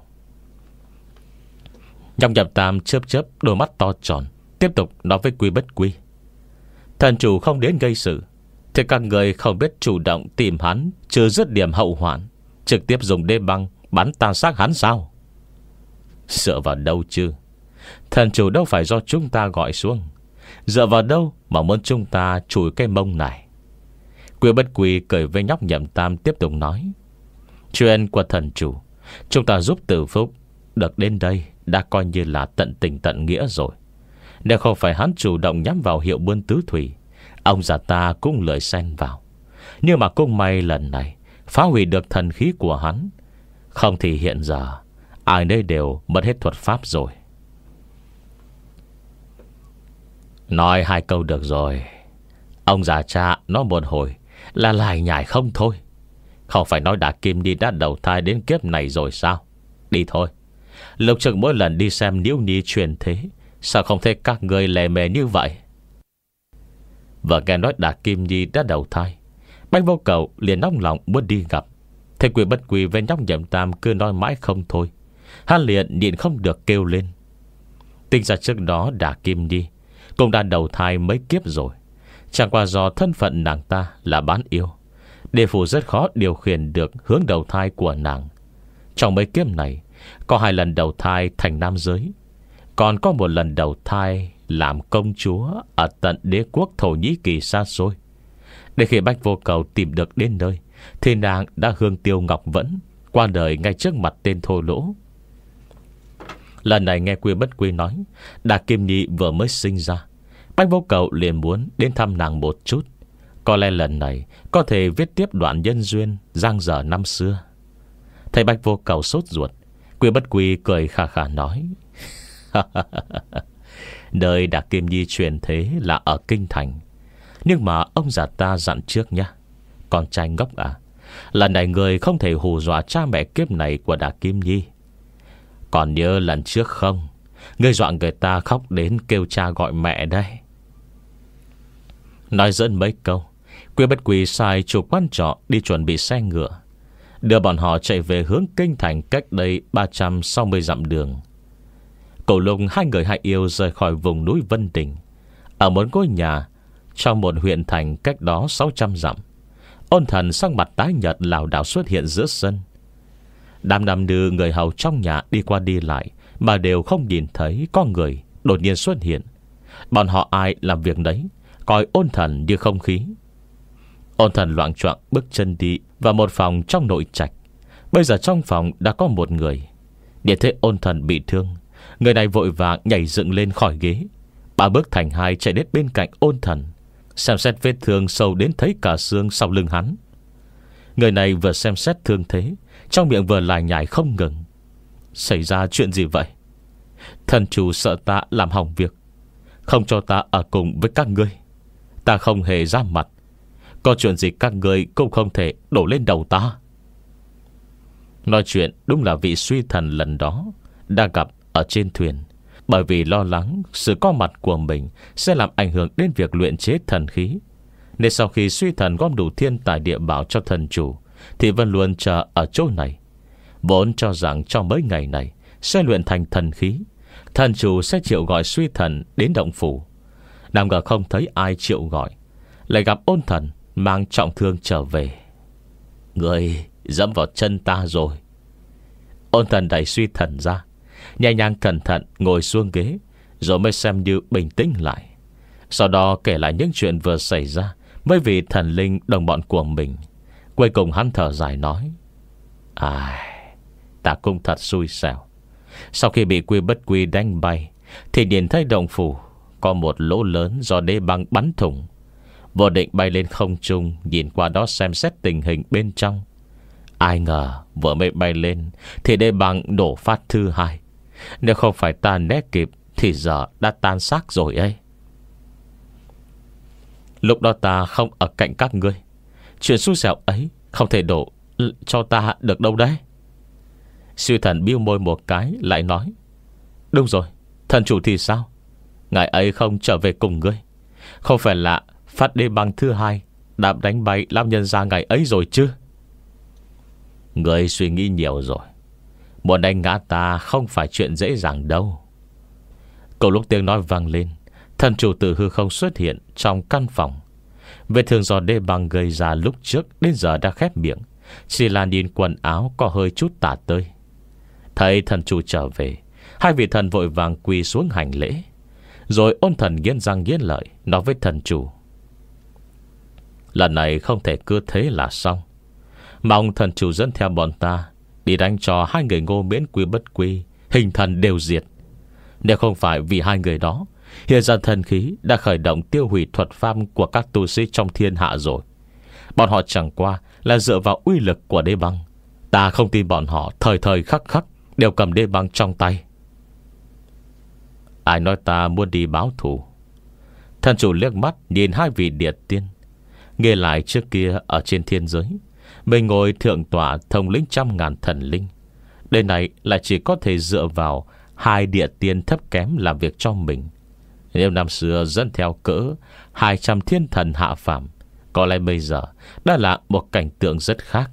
Speaker 1: Nhóc Nhậm Tam chớp chớp đôi mắt to tròn, tiếp tục nói với Quy Bất Quy: thần chủ không đến gây sự, thì các người không biết chủ động tìm hắn, trừ dứt điểm hậu hoạn, trực tiếp dùng đê băng bắn tan xác hắn sao? Dựa vào đâu chứ? Thần chủ đâu phải do chúng ta gọi xuống. Dựa vào đâu mà muốn chúng ta chùi cái mông này? Quy Bất Quy cười với nhóc Nhậm Tam tiếp tục nói: chuyện của thần chủ chúng ta giúp Tử Phúc được đến đây đã coi như là tận tình tận nghĩa rồi. Nếu không phải hắn chủ động nhắm vào hiệu buôn tứ thủy, ông già ta cũng lười xen vào. Nhưng mà cũng may lần này phá hủy được thần khí của hắn, không thì hiện giờ ai nấy đều mất hết thuật pháp rồi. Nói hai câu được rồi. Ông già cha nói một hồi là lại nhải không thôi. Không phải nói Đà Kim Nhi đã đầu thai đến kiếp này rồi sao? Đi thôi. Lục Trực mỗi lần đi xem Niễu Nhi truyền thế, sao không thấy các người lè mè như vậy? Vợ nghe nói Đà Kim Nhi đã đầu thai, Bách Vô Cầu liền nóng lòng muốn đi gặp. Thế Quy Bất Quy với nhóc Nhậm Tam cứ nói mãi không thôi, hắn liền nhịn không được kêu lên. Tính ra trước đó Đà Kim Nhi cũng đã đầu thai mấy kiếp rồi, chẳng qua do thân phận nàng ta là bán yêu, Địa phủ rất khó điều khiển được hướng đầu thai của nàng. Trong mấy kiếp này, có hai lần đầu thai thành nam giới, còn có một lần đầu thai làm công chúa ở tận đế quốc Thổ Nhĩ Kỳ xa xôi. Để khi Bách Vô Cầu tìm được đến nơi, thì nàng đã hương tiêu ngọc vẫn, qua đời ngay trước mặt tên thô lỗ. Lần này nghe Quy Bất Quy nói Đà Kim Nhi vừa mới sinh ra, Bách Vô Cầu liền muốn đến thăm nàng một chút. Có lẽ lần này có thể viết tiếp đoạn nhân duyên giang dở năm xưa. Thầy Bách Vô Cầu sốt ruột, Quy Bất Quy cười khà khà nói: Nơi Đà Kim Nhi truyền thế là ở Kinh Thành, nhưng mà ông già ta dặn trước nhá, con trai ngốc à, lần này người không thể hù dọa cha mẹ kiếp này của Đà Kim Nhi. Còn nhớ lần trước không, ngươi dọa người ta khóc đến kêu cha gọi mẹ đây. Nói dẫn mấy câu, Quy Bất Quy sai chủ quán trọ đi chuẩn bị xe ngựa, đưa bọn họ chạy về hướng Kinh Thành cách đây ba trăm sáu mươi dặm đường. Cổ lúc hai người hai yêu rời khỏi vùng núi Vân Đình, ở một ngôi nhà trong một huyện thành cách đó sáu trăm dặm, Ôn Thần sắc mặt tái nhợt lảo đảo xuất hiện giữa sân. Đám nam nữ người hầu trong nhà đi qua đi lại mà đều không nhìn thấy có người đột nhiên xuất hiện. Bọn họ ai làm việc đấy, coi Ôn Thần như không khí. Ôn Thần loạng choạng bước chân đi vào một phòng trong nội trạch. Bây giờ trong phòng đã có một người. Nhìn thấy Ôn Thần bị thương, người này vội vàng nhảy dựng lên khỏi ghế, ba bước thành hai chạy đến bên cạnh Ôn Thần, xem xét vết thương sâu đến thấy cả xương sau lưng hắn. Người này vừa xem xét thương thế, trong miệng vừa lải nhải không ngừng: Xảy ra chuyện gì vậy? Thần chủ sợ ta làm hỏng việc, không cho ta ở cùng với các ngươi. Ta không hề ra mặt, có chuyện gì các ngươi cũng không thể đổ lên đầu ta. Nói chuyện đúng là vị suy thần lần đó đã gặp ở trên thuyền. Bởi vì lo lắng sự có mặt của mình sẽ làm ảnh hưởng đến việc luyện chế thần khí, nên sau khi suy thần gom đủ thiên tài địa bảo cho thần chủ, thì vẫn luôn chờ ở chỗ này, vốn cho rằng trong mấy ngày này sẽ luyện thành thần khí, thần chủ sẽ triệu gọi suy thần đến động phủ. Nào ngờ không thấy ai triệu gọi, lại gặp Ôn Thần mang trọng thương trở về. Người dẫm vào chân ta rồi. Ôn Thần đẩy suy thần ra, nhẹ nhàng cẩn thận ngồi xuống ghế, rồi mới xem như bình tĩnh lại. Sau đó kể lại những chuyện vừa xảy ra với vị thần linh đồng bọn của mình. Cuối cùng hắn thở dài nói: Ai, ta cũng thật xui xẻo. Sau khi bị Quy Bất Quy đánh bay, thì nhìn thấy động phủ có một lỗ lớn do đế băng bắn thủng. Vô định bay lên không trung, nhìn qua đó xem xét tình hình bên trong. Ai ngờ vừa mới bay lên thì đế băng nổ phát thứ hai. Nếu không phải ta né kịp thì giờ đã tan xác rồi ấy. Lúc đó ta không ở cạnh các ngươi, chuyện xui xẻo ấy không thể đổ cho ta được đâu đấy. Suy thần biêu môi một cái lại nói: Đúng rồi, thần chủ thì sao? Ngài ấy không trở về cùng ngươi, không phải là phát đế băng thứ hai đạp đánh bay Lam Nhân Gia ngày ấy rồi chứ? Ngươi suy nghĩ nhiều rồi. Muốn đánh ngã ta không phải chuyện dễ dàng đâu. Cầu lúc tiếng nói vang lên, thần chủ từ hư không xuất hiện trong căn phòng. Vết thương do đế băng gây ra lúc trước đến giờ đã khép miệng, chỉ là nhìn quần áo có hơi chút tả tơi. Thấy thần chủ trở về, hai vị thần vội vàng quỳ xuống hành lễ. Rồi Ôn Thần nghiến răng nghiến lợi nói với thần chủ: Lần này không thể cứ thế là xong. Mong thần chủ dẫn theo bọn ta đi đánh cho hai người Ngô Miễn Quy Bất Quy hình thần đều diệt. Nếu không phải vì hai người đó, hiện giờ thần khí đã khởi động tiêu hủy thuật pháp của các tu sĩ trong thiên hạ rồi. Bọn họ chẳng qua là dựa vào uy lực của đế băng. Ta không tin bọn họ thời thời khắc khắc đều cầm đế băng trong tay. Ai nói ta muốn đi báo thù? Thần chủ liếc mắt nhìn hai vị địa tiên. Nghe lại trước kia ở trên thiên giới, mình ngồi thượng tọa thống lĩnh trăm ngàn thần linh, đây này lại chỉ có thể dựa vào hai địa tiên thấp kém làm việc cho mình. Nếu năm xưa dẫn theo cỡ hai trăm thiên thần hạ phàm, có lẽ bây giờ đã là một cảnh tượng rất khác.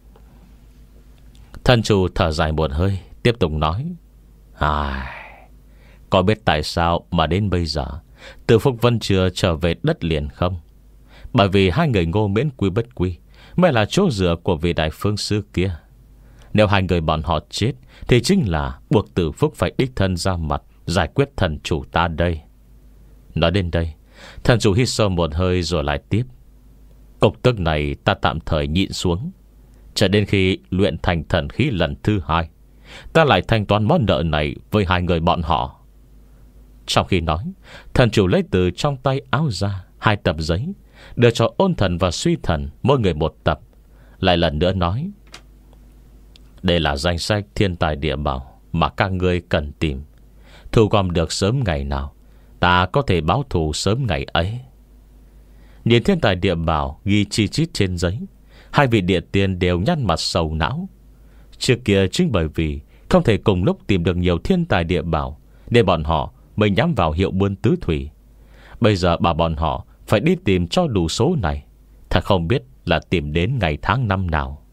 Speaker 1: Thần chủ thở dài một hơi, tiếp tục nói: Ai, có biết tại sao mà đến bây giờ Từ Phúc Vân chưa trở về đất liền không? Bởi vì hai người Ngô Miễn Quy Bất Quy mới là chỗ dựa của vị đại phương sư kia. Nếu hai người bọn họ chết thì chính là buộc Tử Phúc phải đích thân ra mặt giải quyết thần chủ ta đây. Nói đến đây, thần chủ hít sâu một hơi rồi lại tiếp. Cục tức này ta tạm thời nhịn xuống, cho đến khi luyện thành thần khí lần thứ hai, ta lại thanh toán món nợ này với hai người bọn họ. Trong khi nói, thần chủ lấy từ trong tay áo ra hai tập giấy, đưa cho Ôn Thần và Suy Thần mỗi người một tập. Lại lần nữa nói: đây là danh sách thiên tài địa bảo mà các ngươi cần tìm. Thu gom được sớm ngày nào, ta có thể báo thù sớm ngày ấy. Nhìn thiên tài địa bảo ghi chi chít trên giấy, hai vị địa tiên đều nhăn mặt sầu não. Trước kia chính bởi vì không thể cùng lúc tìm được nhiều thiên tài địa bảo, nên bọn họ mới nhắm vào Hiệu Buôn Tứ Thủy. Bây giờ bảo bọn họ phải đi tìm cho đủ số này, thật không biết là tìm đến ngày tháng năm nào.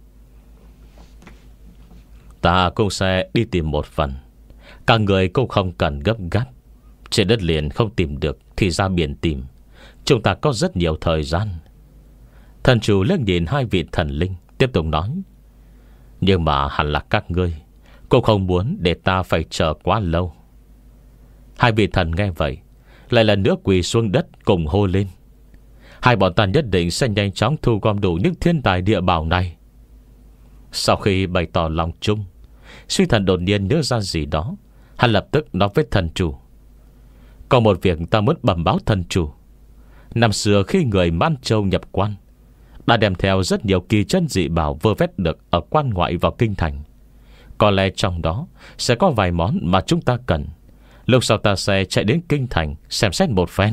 Speaker 1: Ta cũng sẽ đi tìm một phần. Các người cũng không cần gấp gáp. Trên đất liền không tìm được thì ra biển tìm. Chúng ta có rất nhiều thời gian. Thần chủ liếc nhìn hai vị thần linh, tiếp tục nói: nhưng mà hẳn là các ngươi cũng không muốn để ta phải chờ quá lâu. Hai vị thần nghe vậy lại lần nữa quỳ xuống đất cùng hô lên: hai bọn ta nhất định sẽ nhanh chóng thu gom đủ những thiên tài địa bảo này. Sau khi bày tỏ lòng chung, Suy Thần đột nhiên nhớ ra gì đó. Hắn lập tức nói với thần chủ: có một việc ta muốn bẩm báo thần chủ. Năm xưa khi người Man Châu nhập quan, đã đem theo rất nhiều kỳ chân dị bảo vơ vét được ở quan ngoại vào kinh thành. Có lẽ trong đó sẽ có vài món mà chúng ta cần. Lúc sau ta sẽ chạy đến kinh thành xem xét một phen.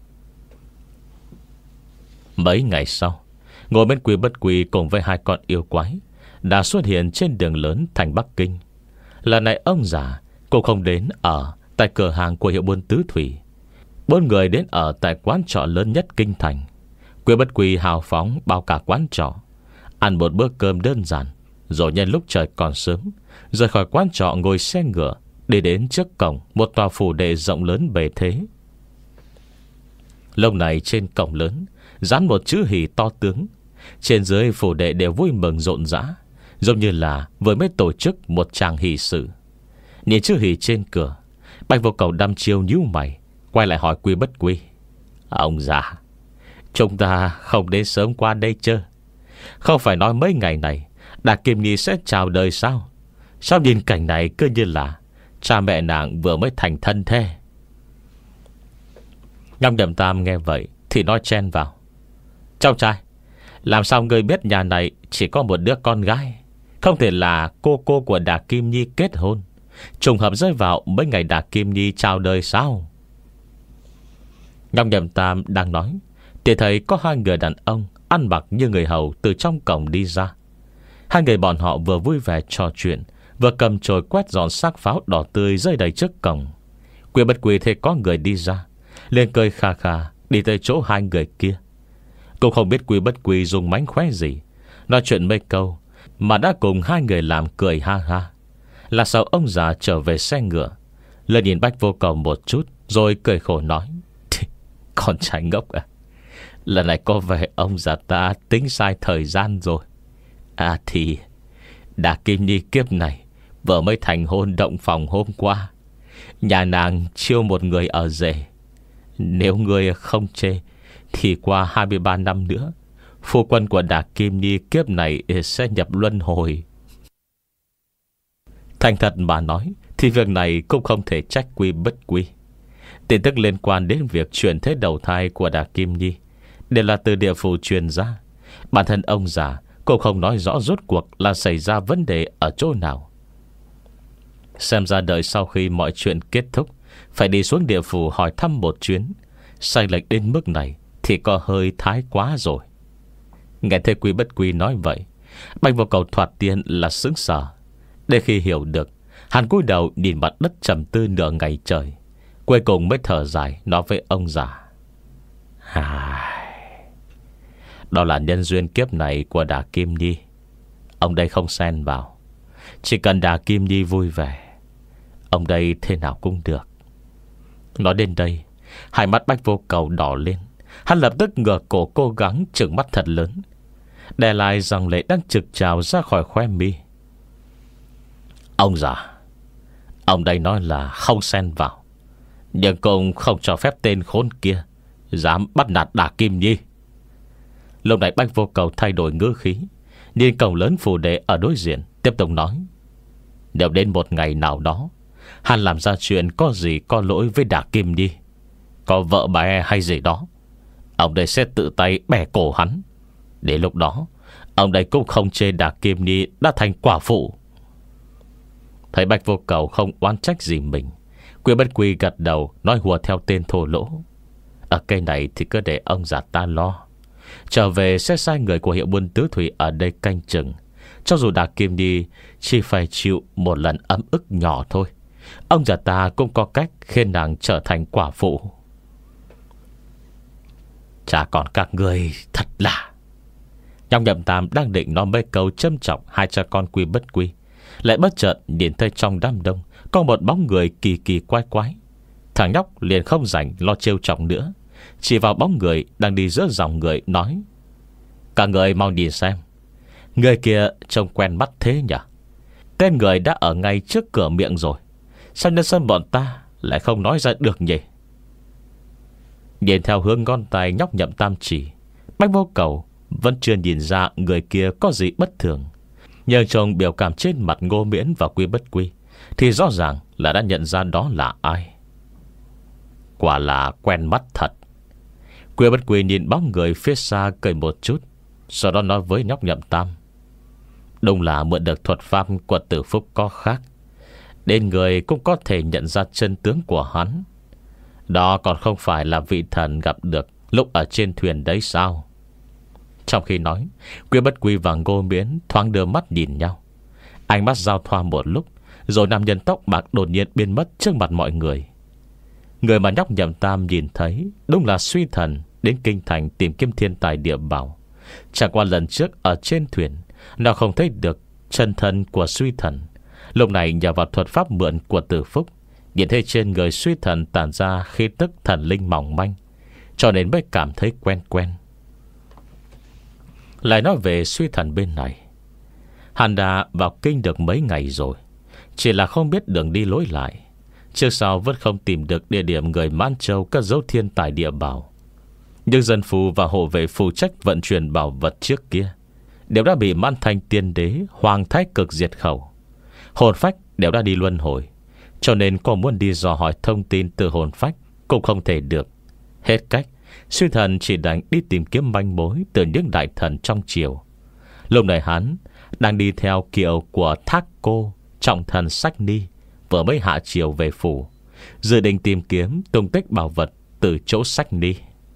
Speaker 1: Mấy ngày sau, ngồi bên Quý Bất Quý cùng với hai con yêu quái đã xuất hiện trên đường lớn thành Bắc Kinh. Lần này ông già cũng không đến ở tại cửa hàng của Hiệu Buôn Tứ Thủy. Bốn người đến ở tại quán trọ lớn nhất kinh thành. Quý Bất Quý hào phóng bao cả quán trọ, ăn một bữa cơm đơn giản, rồi nhân lúc trời còn sớm rời khỏi quán trọ, ngồi xe ngựa đi đến trước cổng một tòa phủ đệ rộng lớn bề thế. Lúc này trên cổng lớn dán một chữ hỉ to tướng. Trên dưới phủ đệ đều vui mừng rộn rã, giống như là vừa mới tổ chức một tràng hỷ sự. Nhìn chữ hỉ trên cửa, Bạch Vô Cầu đăm chiêu nhíu mày, quay lại hỏi Quý Bất Quý: ông già, chúng ta không đến sớm qua đây chưa? Không phải nói mấy ngày này Đạc Kim Nhi sẽ chào đời sao? Sao nhìn cảnh này cứ như là cha mẹ nàng vừa mới thành thân thế? Ngọc Nhậm Tam nghe vậy thì nói chen vào: cháu trai, làm sao ngươi biết nhà này chỉ có một đứa con gái? Không thể là cô cô của Đạc Kim Nhi kết hôn, trùng hợp rơi vào mấy ngày Đạc Kim Nhi chào đời sao? Ngọc Nhậm Tam đang nói thì thấy có hai người đàn ông ăn mặc như người hầu từ trong cổng đi ra. Hai người bọn họ vừa vui vẻ trò chuyện, vừa cầm chổi quét dọn xác pháo đỏ tươi rơi đầy trước cổng. Quý Bất Quý thấy có người đi ra, liền cười kha kha đi tới chỗ hai người kia. Cũng không biết Quý Bất Quý dùng mánh khóe gì, nói chuyện mấy câu mà đã cùng hai người làm cười ha ha. Là sau ông già trở về xe ngựa, lên nhìn Bạch Vô Cầu một chút rồi cười khổ nói: con trai ngốc à, lần này có vẻ ông già ta tính sai thời gian rồi. À thì Đạc Kim Nhi kiếp này vừa mới thành hôn động phòng hôm qua. Nhà nàng chiêu một người ở rể. Nếu người không chê thì qua hai mươi ba năm nữa, phu quân của Đạc Kim Nhi kiếp này sẽ nhập luân hồi. Thành thật mà nói thì việc này cũng không thể trách Quý Bất Quý. Tin tức liên quan đến việc chuyển thế đầu thai của Đạc Kim Nhi đều là từ địa phủ truyền ra. Bản thân ông già cũng không nói rõ rốt cuộc là xảy ra vấn đề ở chỗ nào. Xem ra đợi sau khi mọi chuyện kết thúc, phải đi xuống địa phủ hỏi thăm một chuyến. Sai lệch đến mức này thì có hơi thái quá rồi. Nghe thấy Quý Bất Quý nói vậy, Bạch Vô Cầu thoạt tiên là sững sờ. Để khi hiểu được, hắn cúi đầu nhìn mặt đất trầm tư nửa ngày trời, cuối cùng mới thở dài nói với ông già: đó là nhân duyên kiếp này của Đà Kim Nhi. Ông đây không xen vào. Chỉ cần Đà Kim Nhi vui vẻ, ông đây thế nào cũng được. Nói đến đây, hai mắt Bạch Vô Cầu đỏ lên. Hắn lập tức ngửa cổ cố gắng trừng mắt thật lớn. để lại dòng lệ đang trực trào ra khỏi khóe mi. Ông già, ông đây nói là không xen vào, nhưng cũng không cho phép tên khốn kia dám bắt nạt Đả Kim Nhi. Lúc này Bách Vô Cầu thay đổi ngữ khí, nhìn cổng lớn phù đệ ở đối diện, tiếp tục nói: nếu đến một ngày nào đó hắn làm ra chuyện có gì có lỗi với Đả Kim Nhi, có vợ bé hay gì đó, ông đây sẽ tự tay bẻ cổ hắn. Đến lúc đó ông đây cũng không chê Đả Kim Nhi đã thành quả phụ. Thấy Bách Vô Cầu không oán trách gì mình, Quy Bất Quy gật đầu nói hùa theo tên thô lỗ: ở cây này thì cứ để ông già ta lo. Trở về sẽ sai người của hiệu buôn tứ thủy ở đây canh chừng. Cho dù Đả Kim Nhi chỉ phải chịu một lần ấm ức nhỏ thôi, ông già ta cũng có cách khiến nàng trở thành quả phụ. Chả còn các người thật là. Nhóc Nhậm Tam đang định nói mấy câu châm trọng hai cha con Quy Bất Quy, lại bất chợt nhìn thấy trong đám đông có một bóng người kỳ kỳ quái quái. Thằng nhóc liền không rảnh lo trêu chọc nữa, chỉ vào bóng người đang đi giữa dòng người nói: cả người mau nhìn xem, người kia trông quen mắt thế nhỉ? Tên người đã ở ngay trước cửa miệng rồi, sao nhân sân bọn ta lại không nói ra được nhỉ? Nhìn theo hướng ngón tay nhóc Nhậm Tam chỉ, Bách Vô Cầu vẫn chưa nhìn ra người kia có gì bất thường, nhưng trong biểu cảm trên mặt Ngô Miễn và Quy Bất Quy thì rõ ràng là đã nhận ra đó là ai. Quả là quen mắt thật. Quy Bất Quy nhìn bóng người phía xa cười một chút, sau đó nói với nhóc Nhậm Tam: đúng là mượn được thuật pháp của Tử Phúc có khác, đến người cũng có thể nhận ra chân tướng của hắn. Đó còn không phải là vị thần gặp được lúc ở trên thuyền đấy sao? Trong khi nói, Quy Bất Quy và Ngô Miễn thoáng đưa mắt nhìn nhau, ánh mắt giao thoa một lúc, rồi nam nhân tóc bạc đột nhiên biến mất trước mặt mọi người. Người mà nhóc Nhậm Tam nhìn thấy đúng là Suy Thần đến kinh thành tìm kiếm thiên tài địa bảo. Chẳng qua lần trước ở trên thuyền nó không thấy được chân thân của Suy Thần, lúc này nhờ vào thuật pháp mượn của Tử Phúc, nhìn thấy trên người Suy Thần tản ra khí tức thần linh mỏng manh, cho nên mới cảm thấy quen quen. Lại nói về Suy Thần bên này, hắn đã vào kinh được mấy ngày rồi, chỉ là không biết đường đi lối lại. Trước sau vẫn không tìm được địa điểm người Man Châu cất giấu thiên tài địa bảo. Nhưng dân phù và hộ vệ phụ trách vận chuyển bảo vật trước kia đều đã bị Man Thanh Tiên Đế Hoàng Thái Cực diệt khẩu. Hồn phách đều đã đi luân hồi, cho nên có muốn đi dò hỏi thông tin từ hồn phách cũng không thể được. Hết cách, Suy Thần chỉ đành đi tìm kiếm manh mối từ những đại thần trong triều. Lúc này hắn đang đi theo kiệu của Thác Cô, trọng thần Sách Ni, vừa mới hạ triều về phủ, dự định tìm kiếm tung tích bảo vật từ chỗ Sách Ni.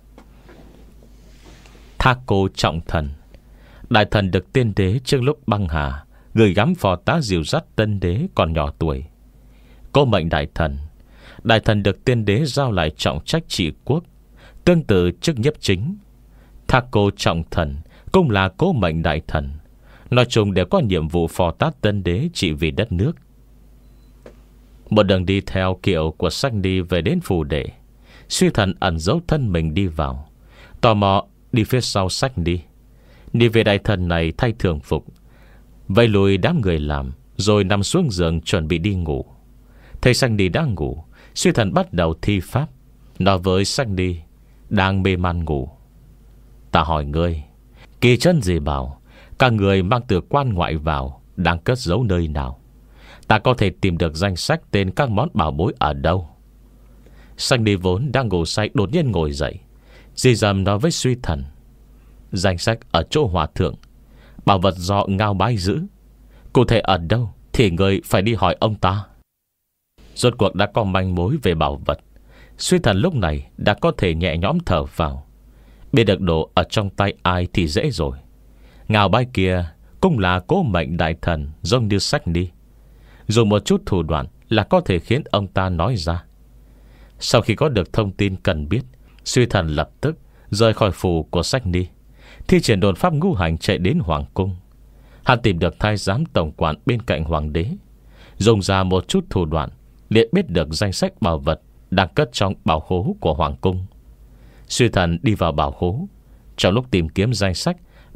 Speaker 1: Thác Cô trọng thần, đại thần được tiên đế trước lúc băng hà gửi gắm phò tá dìu dắt tân đế còn nhỏ tuổi. Cô mệnh đại thần, đại thần được tiên đế giao lại trọng trách trị quốc, tương tự chức nhiếp chính. Thác Cô trọng thần cũng là cố mệnh đại thần, nói chung đều có nhiệm vụ phò tá tân đế trị vì đất nước. Một đường đi theo kiệu của Sách Ni về đến phủ đệ, Suy Thần ẩn giấu thân mình đi vào, tò mò đi phía sau Sách Ni. Đi về đại thần này thay thường phục, vây lùi đám người làm, rồi nằm xuống giường chuẩn bị đi ngủ. Thấy Sách Ni đang ngủ, Suy Thần bắt đầu thi pháp, nói với Sách Ni đang mê man ngủ: ta hỏi ngươi, kỳ chân gì bảo các người mang từ quan ngoại vào đang cất giấu nơi nào? Ta có thể tìm được danh sách tên các món bảo bối ở đâu? Sách Ni vốn đang ngủ say đột nhiên ngồi dậy, dì dầm nói với Suy Thần: danh sách ở chỗ hòa thượng, bảo vật do Ngao Bái giữ. Cụ thể ở đâu thì người phải đi hỏi ông ta. Rốt cuộc đã có manh mối về bảo vật, Suy Thần lúc này đã có thể nhẹ nhõm thở vào. Biết được đồ ở trong tay ai thì dễ rồi. Ngao Bái kia cũng là cố mệnh đại thần giống như Sách Ni, dùng một chút thủ đoạn là có thể khiến ông ta nói ra. Sau khi có được thông tin cần biết, Suy Thần lập tức rời khỏi phủ của Sách Ni, thi triển đồn pháp ngũ hành chạy đến hoàng cung. Hắn tìm được thái giám tổng quản bên cạnh hoàng đế, dùng ra một chút thủ đoạn liền biết được danh sách bảo vật đang cất trong bảo khố của hoàng cung. Suy Thần đi vào bảo khố. Trong lúc tìm kiếm danh sách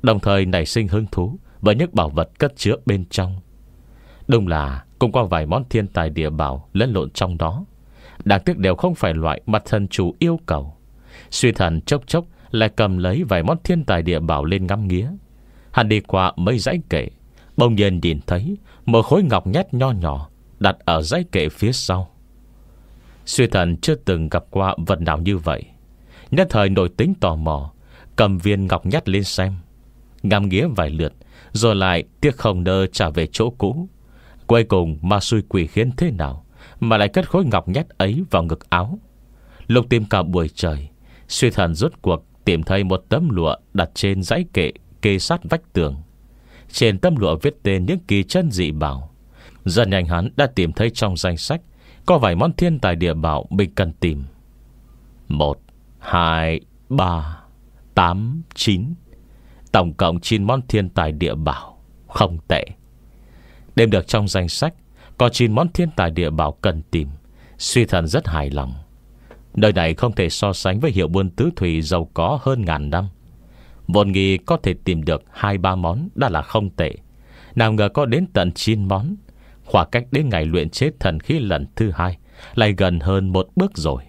Speaker 1: đồng thời nảy sinh hứng thú với những bảo vật cất chứa bên trong. Đúng là cũng có vài món thiên tài địa bảo lẫn lộn trong đó, đáng tiếc đều không phải loại mà thần chủ yêu cầu. Suy thần chốc chốc lại cầm lấy vài món thiên tài địa bảo lên ngắm nghía. Hắn đi qua mấy dãy kệ, bỗng nhiên nhìn thấy một khối ngọc nhét nho nhỏ đặt ở dãy kệ phía sau. Suy thần chưa từng gặp qua vật nào như vậy, nhất thời nổi tính tò mò, cầm viên ngọc nhét lên xem, ngắm nghía vài lượt, rồi lại tiếc không nỡ trả về chỗ cũ. Cuối cùng ma xui quỷ khiến thế nào mà lại cất khối ngọc nhét ấy vào ngực áo. Lúc tìm cả buổi trời, Suy thần rốt cuộc tìm thấy một tấm lụa đặt trên dãy kệ kê sát vách tường. Trên tấm lụa viết tên những kỳ chân dị bảo. Dần nhanh hắn đã tìm thấy trong danh sách có vài món thiên tài địa bảo mình cần tìm. Một, hai, ba, tám, chín. Tổng cộng chín món thiên tài địa bảo. Không tệ. Đếm được trong danh sách có chín món thiên tài địa bảo cần tìm, Suy thần rất hài lòng. Nơi này không thể so sánh với hiệu buôn tứ thủy giàu có hơn ngàn năm. Vốn nghĩ có thể tìm được hai ba món đã là không tệ, nào ngờ có đến tận chín món. Khoảng cách đến ngày luyện chế thần khí lần thứ hai lại gần hơn một bước rồi.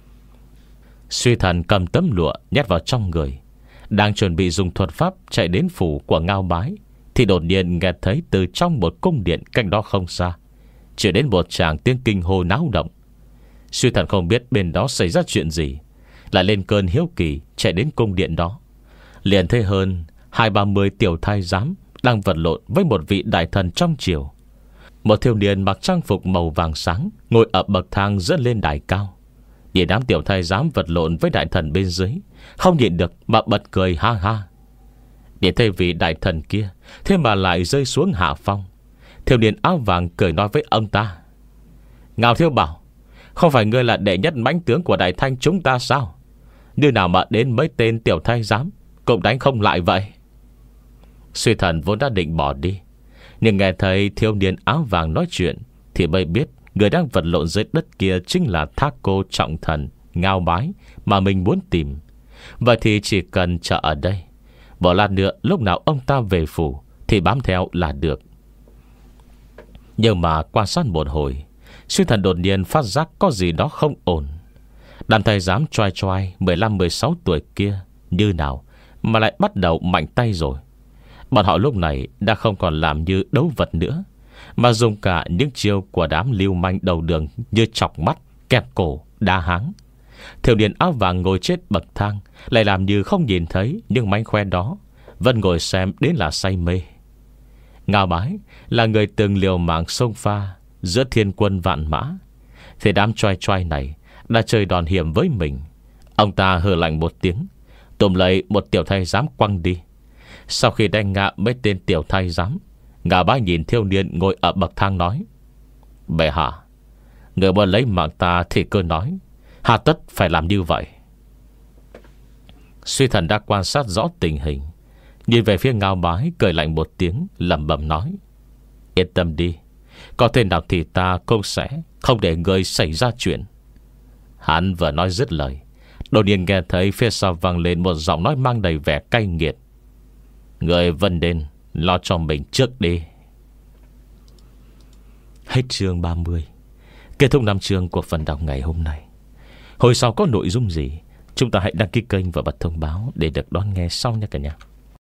Speaker 1: Suy thần cầm tấm lụa nhét vào trong người, đang chuẩn bị dùng thuật pháp chạy đến phủ của Ngao Bái, thì đột nhiên nghe thấy từ trong một cung điện cách đó không xa chuyển đến một tràng tiếng kinh hô náo động. Suy thần không biết bên đó xảy ra chuyện gì, lại lên cơn hiếu kỳ chạy đến cung điện đó. Liền thấy hơn hai ba mươi tiểu thái giám đang vật lộn với một vị đại thần trong triều. Một thiếu niên mặc trang phục màu vàng sáng ngồi ở bậc thang dẫn lên đài cao. Nhìn đám tiểu thái giám vật lộn với đại thần bên dưới, không nhịn được mà bật cười ha ha. Nhìn thấy vị đại thần kia thế mà lại rơi xuống hạ phong. Thiếu niên áo vàng cười nói với ông ta: Ngao thiếu bảo, không phải ngươi là đệ nhất mãnh tướng của Đại Thanh chúng ta sao? Như nào mà đến mấy tên tiểu thái giám cũng đánh không lại vậy? Suy thần vốn đã định bỏ đi, nhưng nghe thấy thiếu niên áo vàng nói chuyện thì mới biết người đang vật lộn dưới đất kia chính là Thác Cô trọng thần Ngao Bái mà mình muốn tìm. Vậy thì chỉ cần chờ ở đây, bỏ lát nữa lúc nào ông ta về phủ thì bám theo là được. Nhưng mà quan sát một hồi, Suy thần đột nhiên phát giác có gì đó không ổn. Đàn thái giám choai choai mười lăm mười sáu tuổi kia như nào mà lại bắt đầu mạnh tay rồi. Bọn họ lúc này đã không còn làm như đấu vật nữa, mà dùng cả những chiêu của đám lưu manh đầu đường như chọc mắt, kẹp cổ, đá háng. Thiếu niên áo vàng ngồi chết bậc thang lại làm như không nhìn thấy những mánh khoe đó, vẫn ngồi xem đến là say mê. Ngao Bái là người từng liều mạng xông pha giữa thiên quân vạn mã, thì đám choai choai này đã chơi đòn hiểm với mình. Ông ta hừ lạnh một tiếng, tụm lấy một tiểu thái giám quăng đi. Sau khi đánh ngã mấy tên tiểu thái giám, Ngao Bái nhìn thiếu niên ngồi ở bậc thang nói: Bệ hạ, người muốn lấy mạng ta thì cứ nói, hà tất phải làm như vậy? Suy thần đã quan sát rõ tình hình, nhìn về phía Ngao Bái cười lạnh một tiếng, lẩm bẩm nói: Yên tâm đi, có thể nào thì ta cũng sẽ không để người xảy ra chuyện. Hắn vừa nói dứt lời, đột nhiên nghe thấy phía sau vang lên một giọng nói mang đầy vẻ cay nghiệt: Người Vân Đền, lo cho mình trước đi. Hết chương ba mươi. Kết thúc năm chương của phần đọc ngày hôm nay. Hồi sau có nội dung gì, chúng ta hãy đăng ký kênh và bật thông báo để được đón nghe sau nha cả nhà.